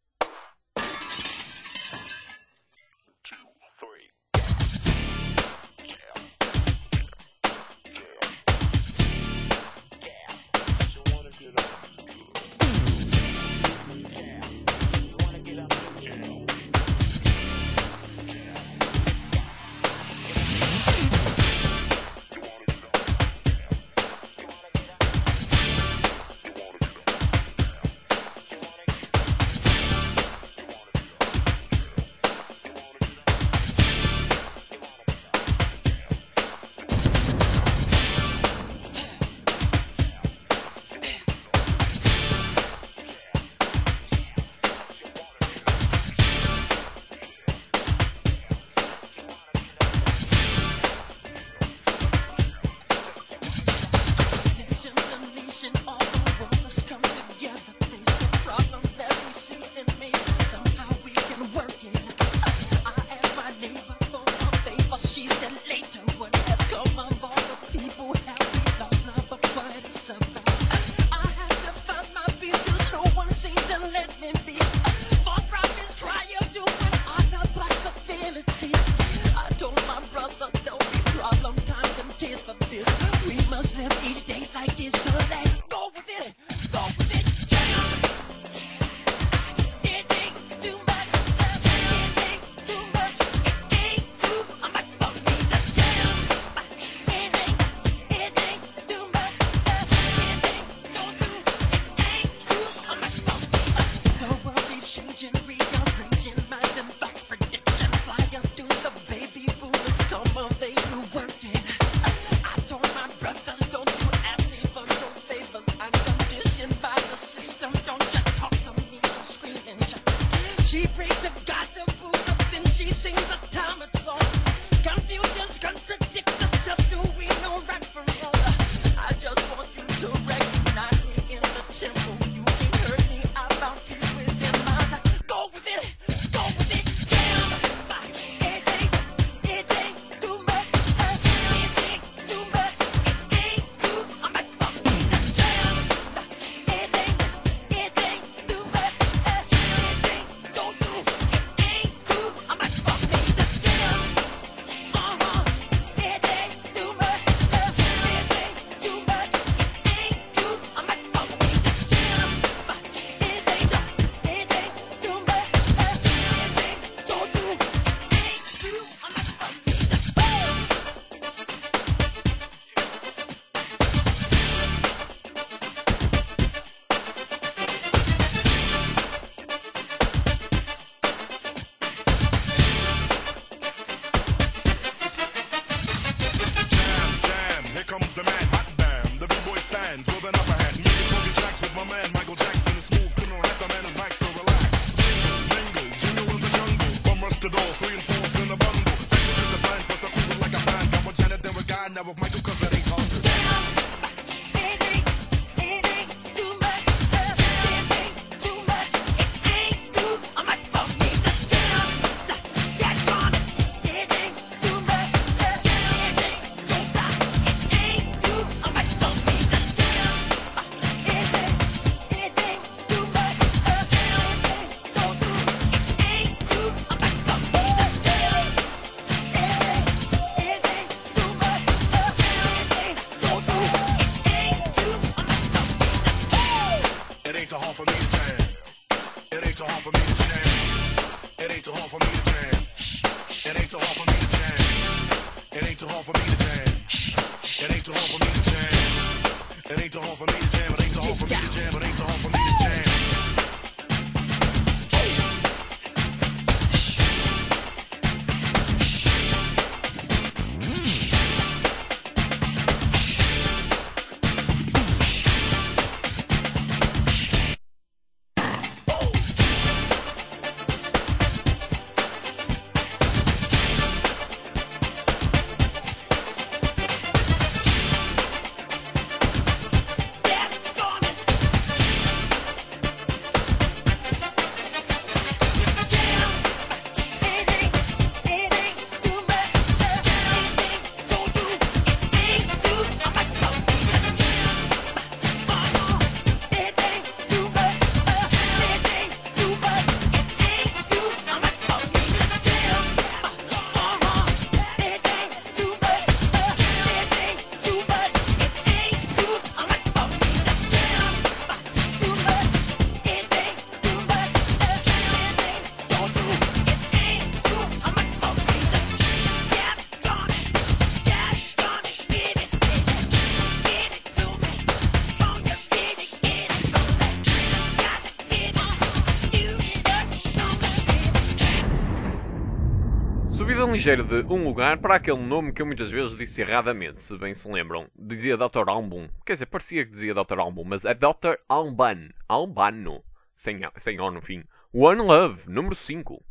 Speaker 1: Subida ligeira de um lugar para aquele nome que eu muitas vezes disse erradamente, se bem se lembram. Dizia Dr. Album. Quer dizer, parecia que dizia Dr. Album, mas é Dr. Alban. Albano. Sem O no fim. One Love, número 5.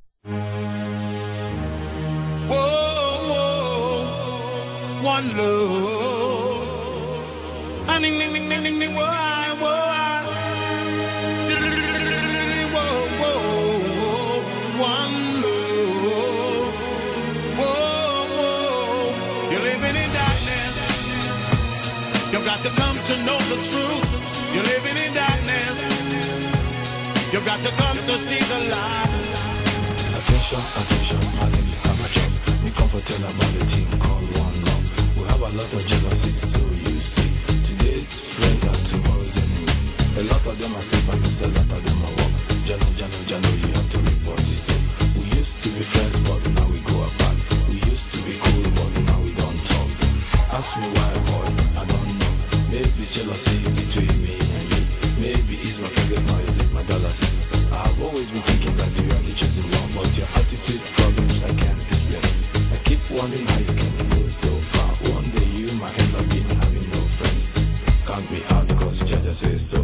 Speaker 5: One love. Ah, ding, ding, ding, ding, ding, ding, whoa, whoa. Whoa, whoa. One love. Whoa, whoa. You're living in darkness. You've got to come to know the truth. You're living in darkness. You've got to come to see the light.
Speaker 4: Attention, attention, my name is Amateur. Me comforting about the team called One Love. We have a lot of jealousy, so you see. Today's friends are tomorrow's enemy. A lot of them are sleep and a lot of them are walk. Jano, you have to report it so. We used to be friends, but now we go apart. We used to be cool, but now we don't talk. Ask me why, boy, I don't know. Maybe it's jealousy between me and you. Maybe it's my fingers, now is it my dollars? I have always been thinking that you are the chosen one, but your attitude problems I can't explain. I keep wondering how you can go so far. One day you might end up being having no friends. Count me out cause Jaja says so.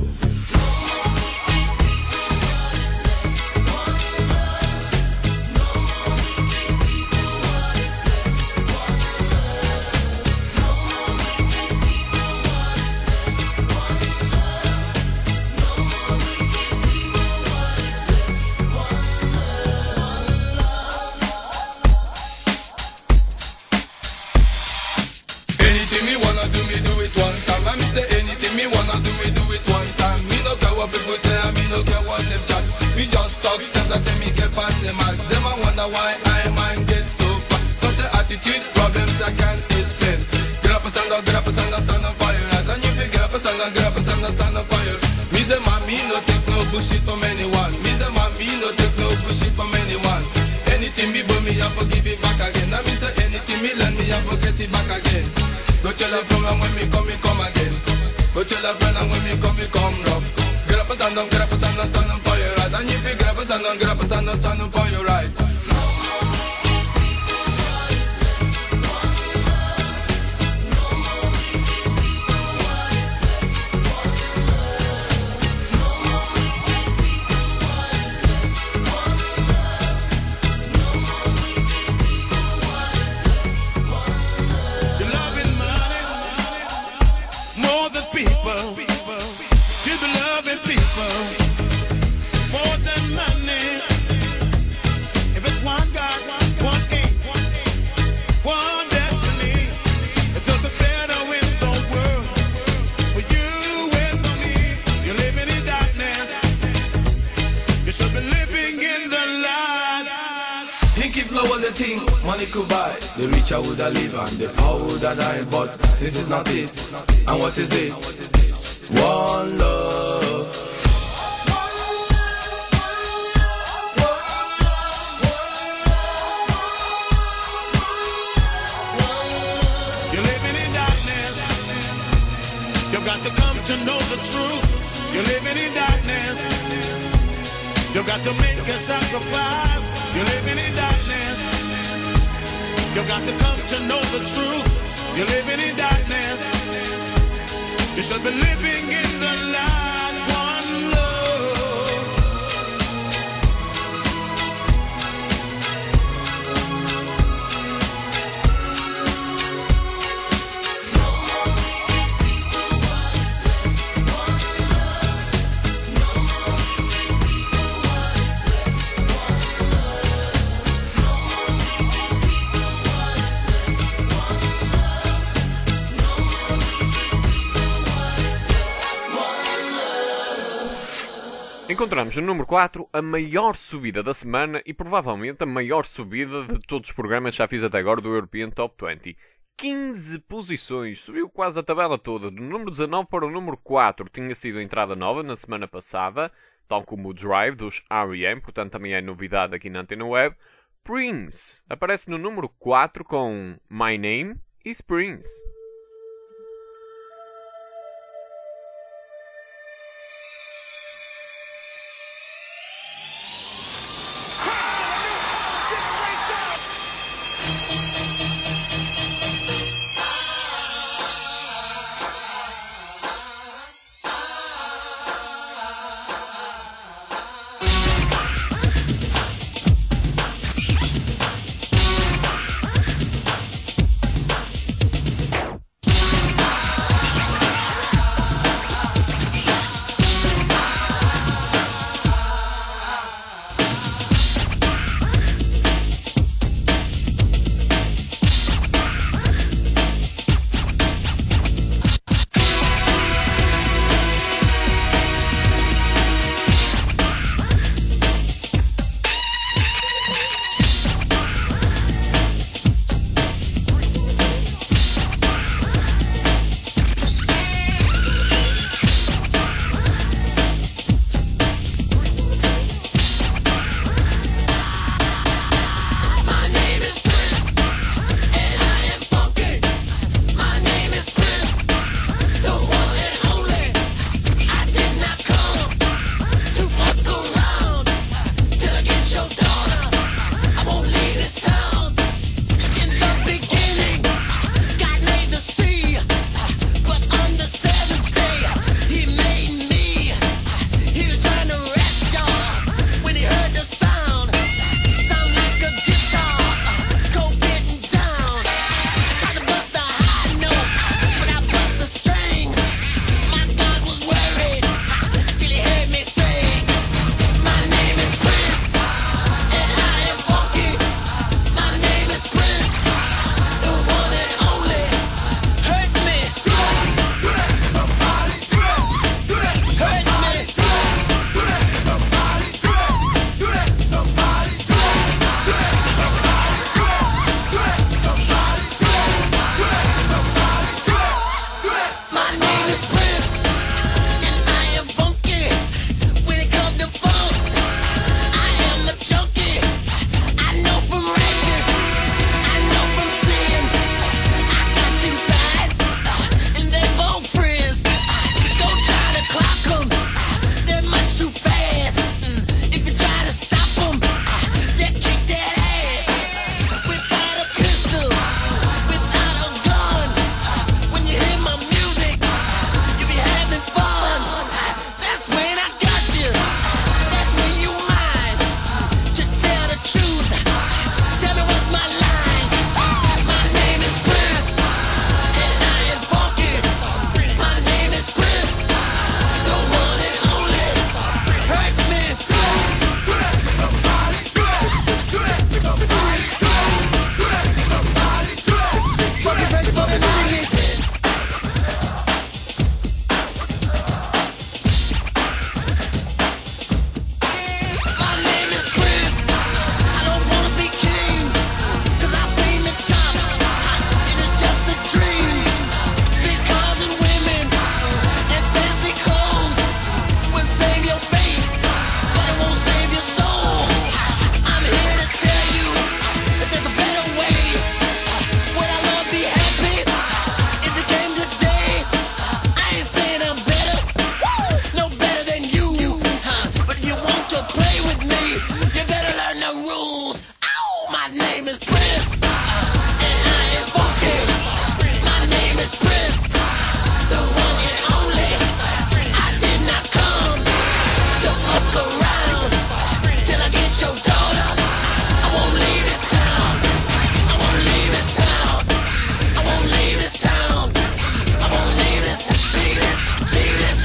Speaker 10: Anything me wanna do, me do it one time. And me say anything me wanna do, me do it one time. Me no care what people say, and me no care what they chat. Me just talk sense, I say me get past the max. Them I wonder why I mind get so fat. Cause the attitude problems I can't explain. Get up and stand up, get up and stand up, stand up for your right. And if you get up and stand up, get up and stand up, stand up for your. Me say man, me no take no bullshit from anyone. Me say man, me no take no bullshit from anyone. Anything me burn me, I forgive it back again. And me say anything me learn me, I forget it back again. Go tell a friend and when me come again. Go tell a friend and when me come rough. Get up and stand up, get up and stand up, stand up for your right. And if you get up and stand up, get up and stand up, stand up for your right.
Speaker 5: You're loving money more than people. You be loving people more than money. If it's one God, one aim, one destiny, it does be better in the world for you and for me. You're living in darkness. You should be living in the light.
Speaker 10: Think if love was a thing, money could buy. The richer would I live and the poor would I die. But this is not it. And what is it? One love.
Speaker 5: You're living in darkness. You've got to come to know the truth. You're living in darkness. You've got to make a sacrifice. You're living in darkness. You've got to come to know the truth. You're living in darkness. You should be living in the light. One love.
Speaker 1: Encontramos no número 4 a maior subida da semana e provavelmente a maior subida de todos os programas que já fiz até agora do European Top 20. 15 posições, subiu quase a tabela toda, do número 19 para o número 4. Tinha sido entrada nova na semana passada, tal como o Drive dos R.E.M., portanto também é novidade aqui na Antena Web. Prince aparece no número 4 com My Name is Prince.
Speaker 5: My name is Prince, and I am funky. My name is Prince, the one and only. I did not come to fuck around till I get your daughter. I won't leave this town. I won't leave this town. I won't leave this town. I won't leave this. Leave this. Leave this.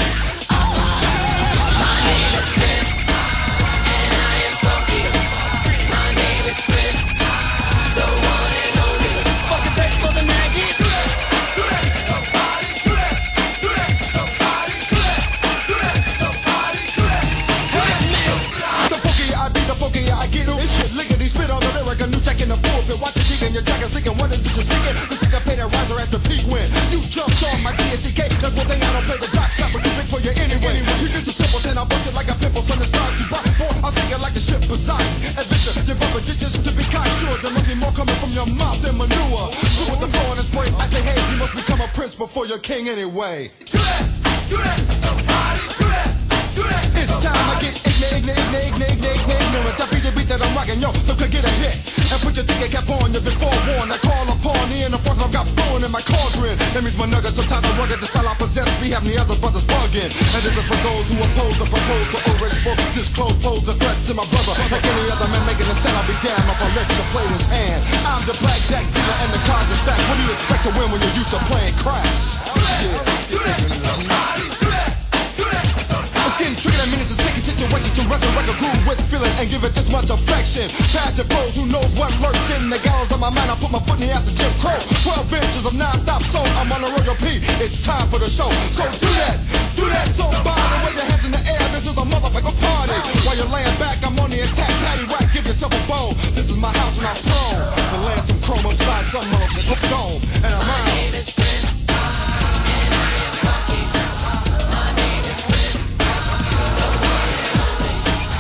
Speaker 5: My name is Prince, and I am funky. My name is Prince, the one and only. Fucking face for the Naggies. Do that. Do that. Somebody do that. Do that. Somebody do that. Do that. Somebody do that. Hey man,
Speaker 7: The funkier I be, the funkier I get. It's shit lickety spit on the lyric, a new tech in the pulpit. Watch it dig in your jackets, thinking what is it you're singing? The syncopated riser at the peak when you jumped on my DSCK. That's one thing I don't play the Dutch got, but too big for you anyway. You're just a simpleton, I bust it like a pimple, son, it starts to rock. Boy, I'm thinking like the ship Poseidon. Adventure, you're bumping ditches to be kind, sure. There must be more coming from your mouth than manure. So with the flow in this boy, I say, hey, you must become a prince before you're king anyway.
Speaker 5: do that. Do that. Somebody do that. Do that.
Speaker 7: It's time I get ignorant. That beat the beat that I'm rocking, yo, so could get a hit. And put your thinking cap on, you've been forewarned. I call upon the inner force I've got blowing in my cauldron. That means my nuggets, sometimes I rugged, the style I possess. We have the other brothers bugging. And this is for those who oppose the proposal or expose, disclose, pose the threat to my brother. Like any other man making a stand, I'll be damned if I let you play his hand. I'm the blackjack dealer and the cards are stacked. What do you expect to win when you're used to playing craps?
Speaker 5: Do that. Somebody do that. Do that.
Speaker 7: It's getting tricky, that means it's a sticky situation to resurrect a groove with feeling and give it this much affection. Passion flows, who knows what lurks in the gallows of my mind. I put my foot in the ass to Jim Crow. 12 inches of non-stop soul, I'm on a road repeat. It's time for the show, so do that, so body. Wave your hands in the air, this is a motherfucker party. While you're laying back, I'm on the attack. Patty whack, give yourself a bone. This is my house and I'm prone to land some chrome upside some of it. Hooked on, and I'm out.
Speaker 5: My name is Prince, and I am funky. My name is Prince, the one and only.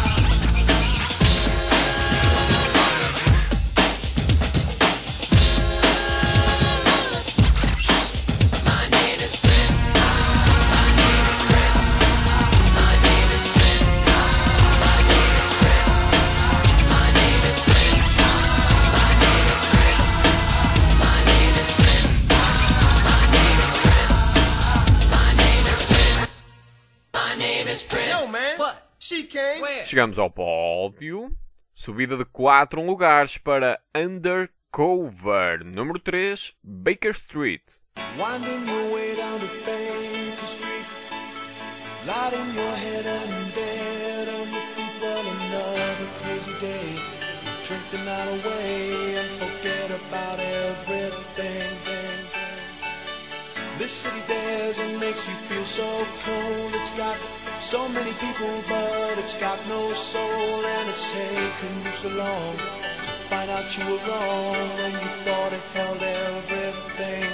Speaker 5: My name is Prince. My name is Prince. My name is Prince. My name is Prince. My name is Prince. My name is Prince. My name is Prince. My name is Prince. My name is Prince. My name is Prince.
Speaker 7: Yo, man. What? She came. Where?
Speaker 1: Chegamos ao pódio. Subida de 4 lugares para Undercover. Número 3, Baker Street.
Speaker 3: Winding your way down to Baker Street, lighting your head and bed on your feet. Well, another crazy day. Drink the night away and forget about everything. This city dares and makes you feel so cold. It's got so many people, but it's got no soul. And it's taken you so long to find out you were wrong when you thought it held everything.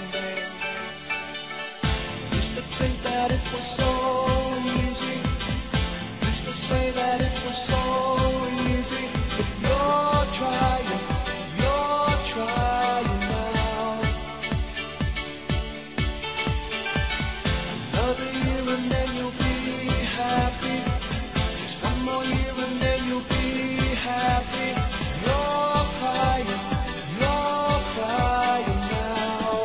Speaker 3: Used to think that it was so easy. Used to say that it was so easy. But you're trying now. Another year and then you'll be happy. Just one more year and then you'll be happy. You're crying now.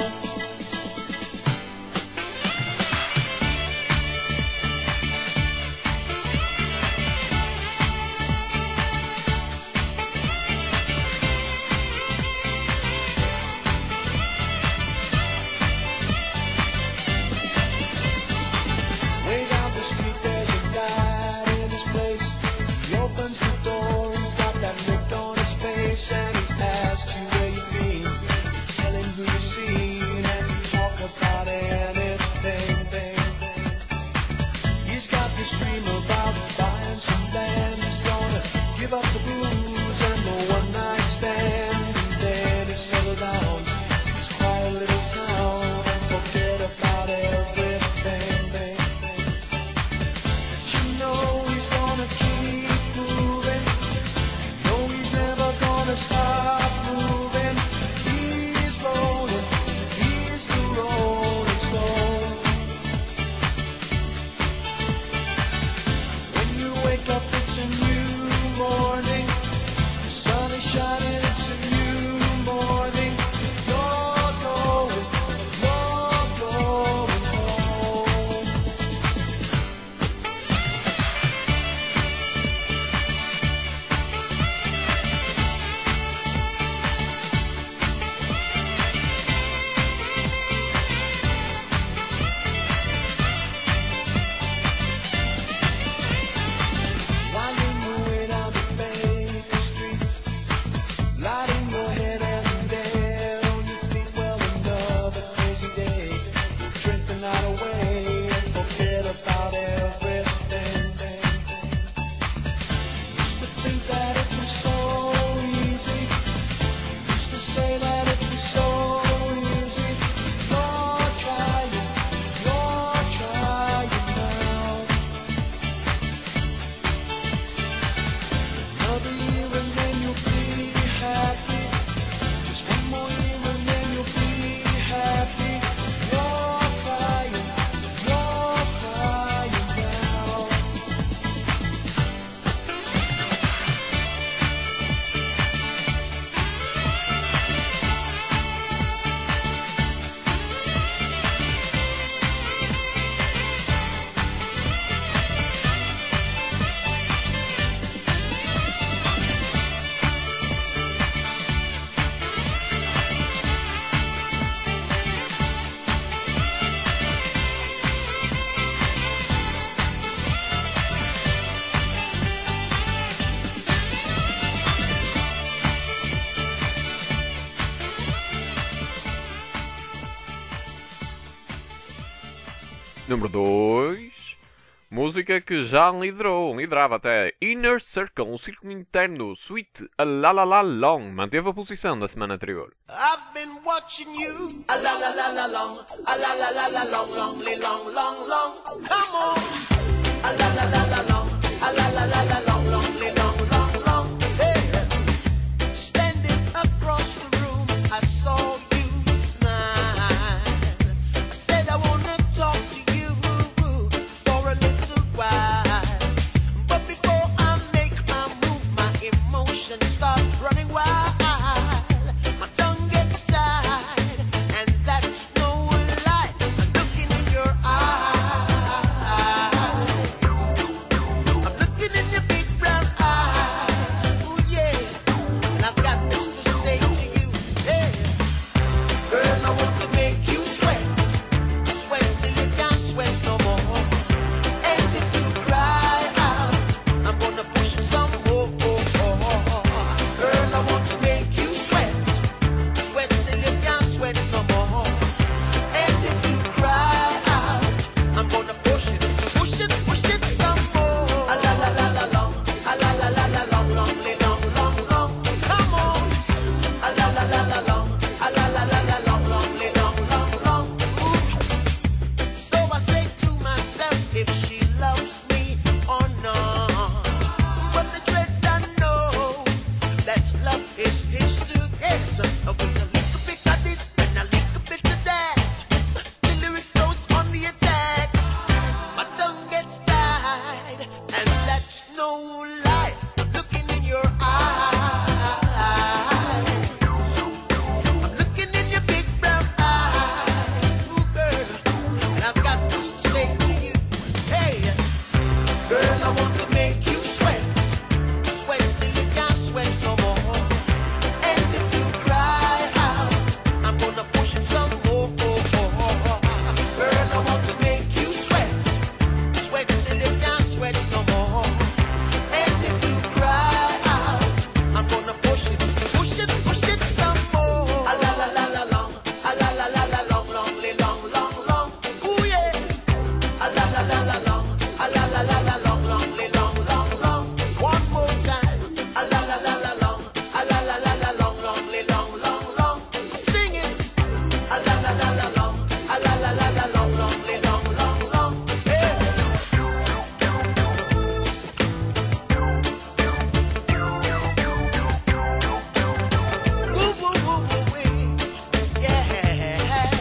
Speaker 1: Número 2. Música que já liderava até Inner Circle, um círculo interno, Sweet a La La La Long, manteve a posição da semana anterior.
Speaker 5: I've been watching you. A la la la la long. A la la la la long, long, long, long, long. Come on. A la la la la long. A la la la la long, long, long, long, long. Hey. Standing across the room, I saw you smile. I said I wanna talk to you for a little while. But before I make my move, my emotions start running wild. My tongue gets tied, and that's no lie. I'm looking in your eyes. I'm looking in your big brown eyes. Oh yeah, and I've got this to say to you. Yeah, girl, I want to make you sweat, sweat till you can't sweat no more. And if you cry out, I'm gonna push it some more. Girl, I want to make you sweat, sweat till you can't sweat no more. And if you cry out, I'm gonna push it some more. A la la la la long, a la la la la long, long, long, long, long. Come on. A la la la la long, a la la la la long, long, long, long, long. Ooh. So I say to myself, if she loves me or not. But the dread I know that love is his to get. With a little bit of this and a little bit of that, the lyrics goes on the attack. My tongue gets tied, and that's no lie. I'm looking in your eyes. I'm looking in your big brown eyes. Ooh, girl, and I've got this to say to you. Hey, girl, I want to make you sweat, sweat till you can't sweat no more. And if you cry out, I'm gonna push it some more. Girl, I want to make you sweat, sweat till you can't sweat no more. And if you cry out, I'm gonna push it some more. A la la la la long, a la la la la long, long, long, long, long. Ooh yeah. A la la la la long, a la la la la long, long, long, long, long. One more time. A la la la la long, a la la la la long, long, long, long, long. Sing it. A la la la la long, a la la la la long, long, long, long, long. Hey. Woo, woo, woo, woo, wee. Yeah.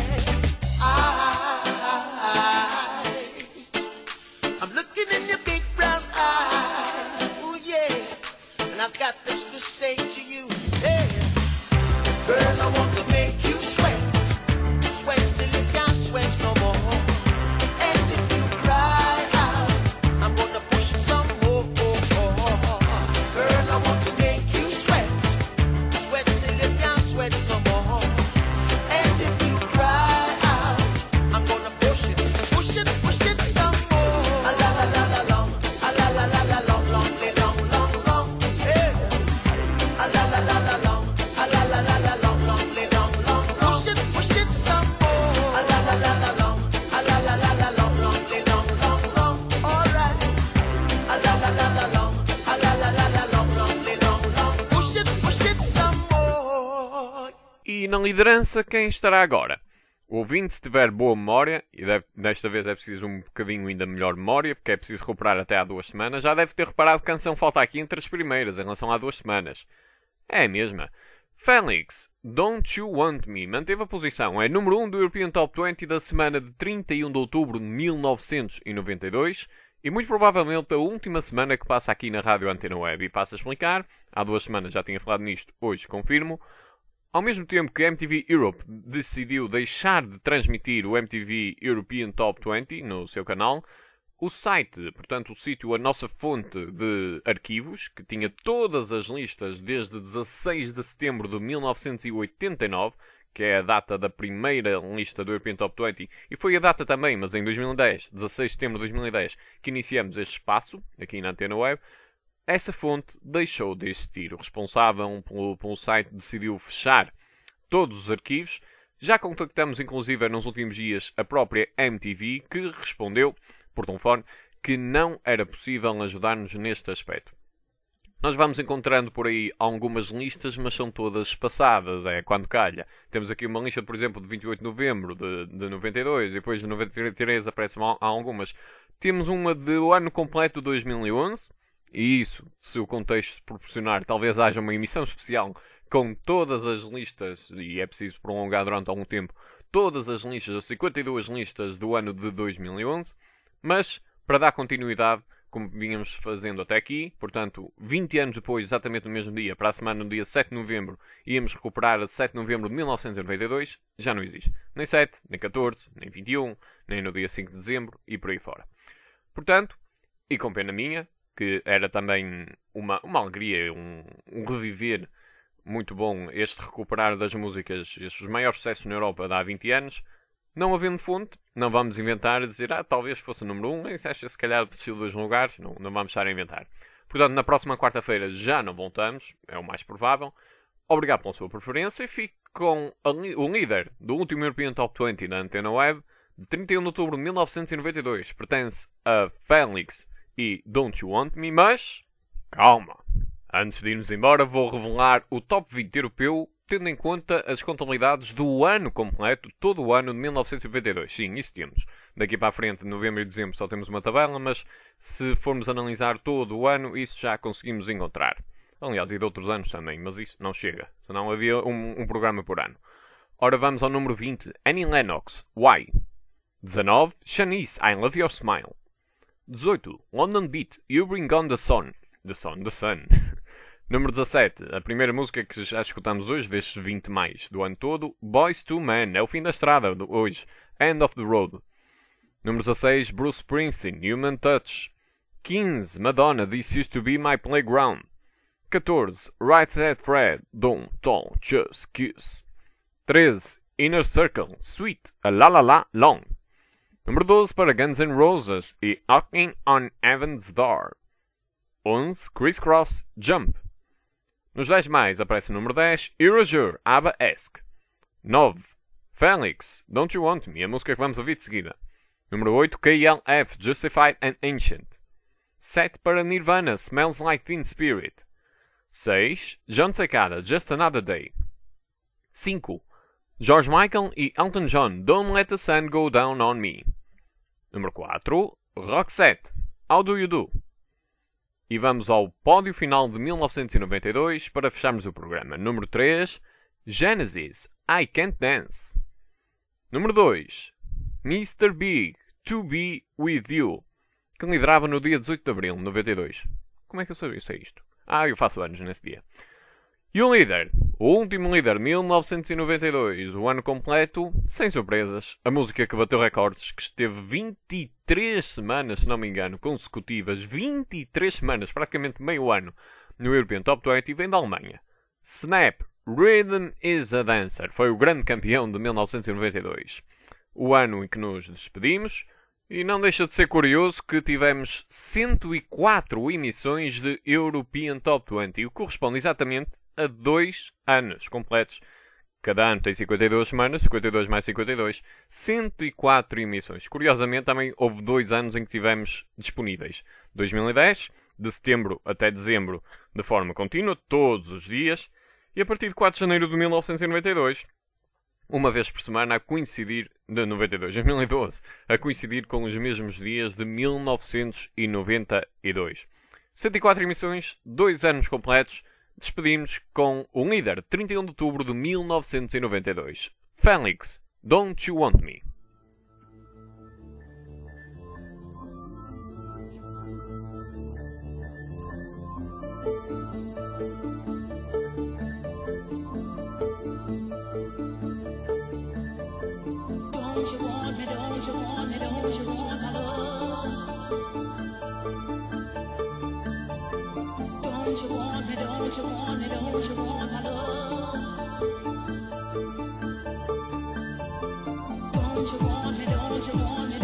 Speaker 5: I'm looking in your big brown eyes. Oh yeah, and I've got this to say to you. Hey, girl, I want to make you sweat, sweat till you can't sweat no more. And if you cry out, I'm gonna push it some more. Girl, I want to make you sweat, sweat till you can't sweat no more. And if you cry out, I'm gonna push it some more. A la la la la long, a la la la la long, long, long, long, long. Hey. A la la la la long, a la la la la long, long, long, long, long. Push it some more. A la la la la long, a la la la la long, long, long, long, long. All right. A la la la la long, a la la la la long, long, long, long. Push it some more.
Speaker 1: E na liderança, quem estará agora? O ouvinte, se tiver boa memória, e desta vez é preciso um bocadinho ainda melhor memória, porque é preciso recuperar até há 2 semanas, já deve ter reparado que a canção falta aqui entre as primeiras, em relação a 2 semanas. É a mesma. Felix, Don't You Want Me, manteve a posição. É número 1 do European Top 20 da semana de 31 de outubro de 1992 e muito provavelmente a última semana que passa aqui na Rádio Antena Web. E passo a explicar, há 2 semanas já tinha falado nisto, hoje confirmo. Ao mesmo tempo que a MTV Europe decidiu deixar de transmitir o MTV European Top 20 no seu canal, o site, portanto o sítio, a nossa fonte de arquivos, que tinha todas as listas desde 16 de setembro de 1989, que é a data da primeira lista do European Top 20, e foi a data também, mas em 2010, 16 de setembro de 2010, que iniciamos este espaço, aqui na Antena Web. Essa fonte deixou de existir. O responsável pelo site decidiu fechar todos os arquivos Já contactamos inclusive nos últimos dias a própria MTV, que respondeu por telefone que não era possível ajudar-nos neste aspecto. Nós vamos encontrando por aí algumas listas, mas são todas espaçadas, é quando calha. Temos aqui uma lista, por exemplo, de 28 de novembro de 92, e depois de 93 aparecem algumas. Temos uma do ano completo de 2011, e isso, se o contexto proporcionar, talvez haja uma emissão especial com todas as listas, e é preciso prolongar durante algum tempo, todas as listas, as 52 listas do ano de 2011, mas para dar continuidade, como vínhamos fazendo até aqui, portanto, 20 anos depois, exatamente no mesmo dia, para a semana, no dia 7 de novembro, íamos recuperar a 7 de novembro de 1992, já não existe. Nem 7, nem 14, nem 21, nem no dia 5 de dezembro e por aí fora. Portanto, e com pena minha, que era também uma alegria, um reviver muito bom este recuperar das músicas, estes maiores sucessos na Europa de há 20 anos, não havendo fonte, não vamos inventar e dizer, talvez fosse o número 1, mas acha se calhar desceu 2 lugares, não vamos estar a inventar. Portanto, na próxima quarta-feira já não voltamos, é o mais provável. Obrigado pela sua preferência e fico com o líder do último European Top 20 da Antena Web, de 31 de outubro de 1992. Pertence a Felix e Don't You Want Me, mas calma! Antes de irmos embora, vou revelar o Top 20 europeu, tendo em conta as contabilidades do ano completo, todo o ano de 1992. Sim, isso temos. Daqui para a frente, de novembro e dezembro, só temos uma tabela, mas se formos analisar todo o ano, isso já conseguimos encontrar. Aliás, e de outros anos também, mas isso não chega. Senão havia um programa por ano. Ora, vamos ao número 20. Annie Lennox, Why? 19. Shanice, I Love Your Smile. 18. London Beat, You Bring On The Sun. The Sun. Número 17, a primeira música que já escutamos hoje, destes 20 mais do ano todo, Boyz II Men, é o fim da estrada hoje, End of the Road. Número 16, Bruce Springsteen, Human Touch. 15, Madonna, This Used To Be My Playground. 14, Right Said Fred, Don't Talk, Just Kiss. 13, Inner Circle, Sweet, a La La La Long. Número 12 para Guns N' Roses e Knocking on Heaven's Door. 11, Criss Cross, Jump. Nos 10 mais aparece o número 10, Erasure, ABBA-esque. 9, Felix, Don't You Want Me, a música que vamos ouvir de seguida. Número 8, KLF, Justified and Ancient. 7 para Nirvana, Smells Like Teen Spirit. 6, John Cicada, Just Another Day. 5, George Michael e Elton John, Don't Let the Sun Go Down on Me. Número 4, Roxette, How Do You Do? E vamos ao pódio final de 1992 para fecharmos o programa. Número 3, Genesis, I Can't Dance. Número 2, Mr. Big, To Be With You, que liderava no dia 18 de abril de 92. Como é que eu sei isto? Eu faço anos nesse dia. E o líder, o último líder, 1992, o ano completo, sem surpresas, a música que bateu recordes, que esteve 23 semanas, se não me engano, consecutivas, 23 semanas, praticamente meio ano, no European Top 20, vem da Alemanha. Snap, Rhythm is a Dancer, foi o grande campeão de 1992. O ano em que nos despedimos, e não deixa de ser curioso que tivemos 104 emissões de European Top 20, o que corresponde exatamente a 2 anos completos. Cada ano tem 52 semanas, 52 mais 52, 104 emissões. Curiosamente, também houve 2 anos em que tivemos disponíveis. 2010, de setembro até dezembro, de forma contínua, todos os dias. E a partir de 4 de janeiro de 1992, uma vez por semana, a coincidir, de 2012, a coincidir com os mesmos dias de 1992. 104 emissões, 2 anos completos. Despedimos com o líder, 31 de outubro de 1992. Felix, Don't You Want Me?
Speaker 2: Don't you want me, don't you want me, don't you want my love? Don't you want me, don't you want me, don't you want my love? Don't you want me, don't you want me?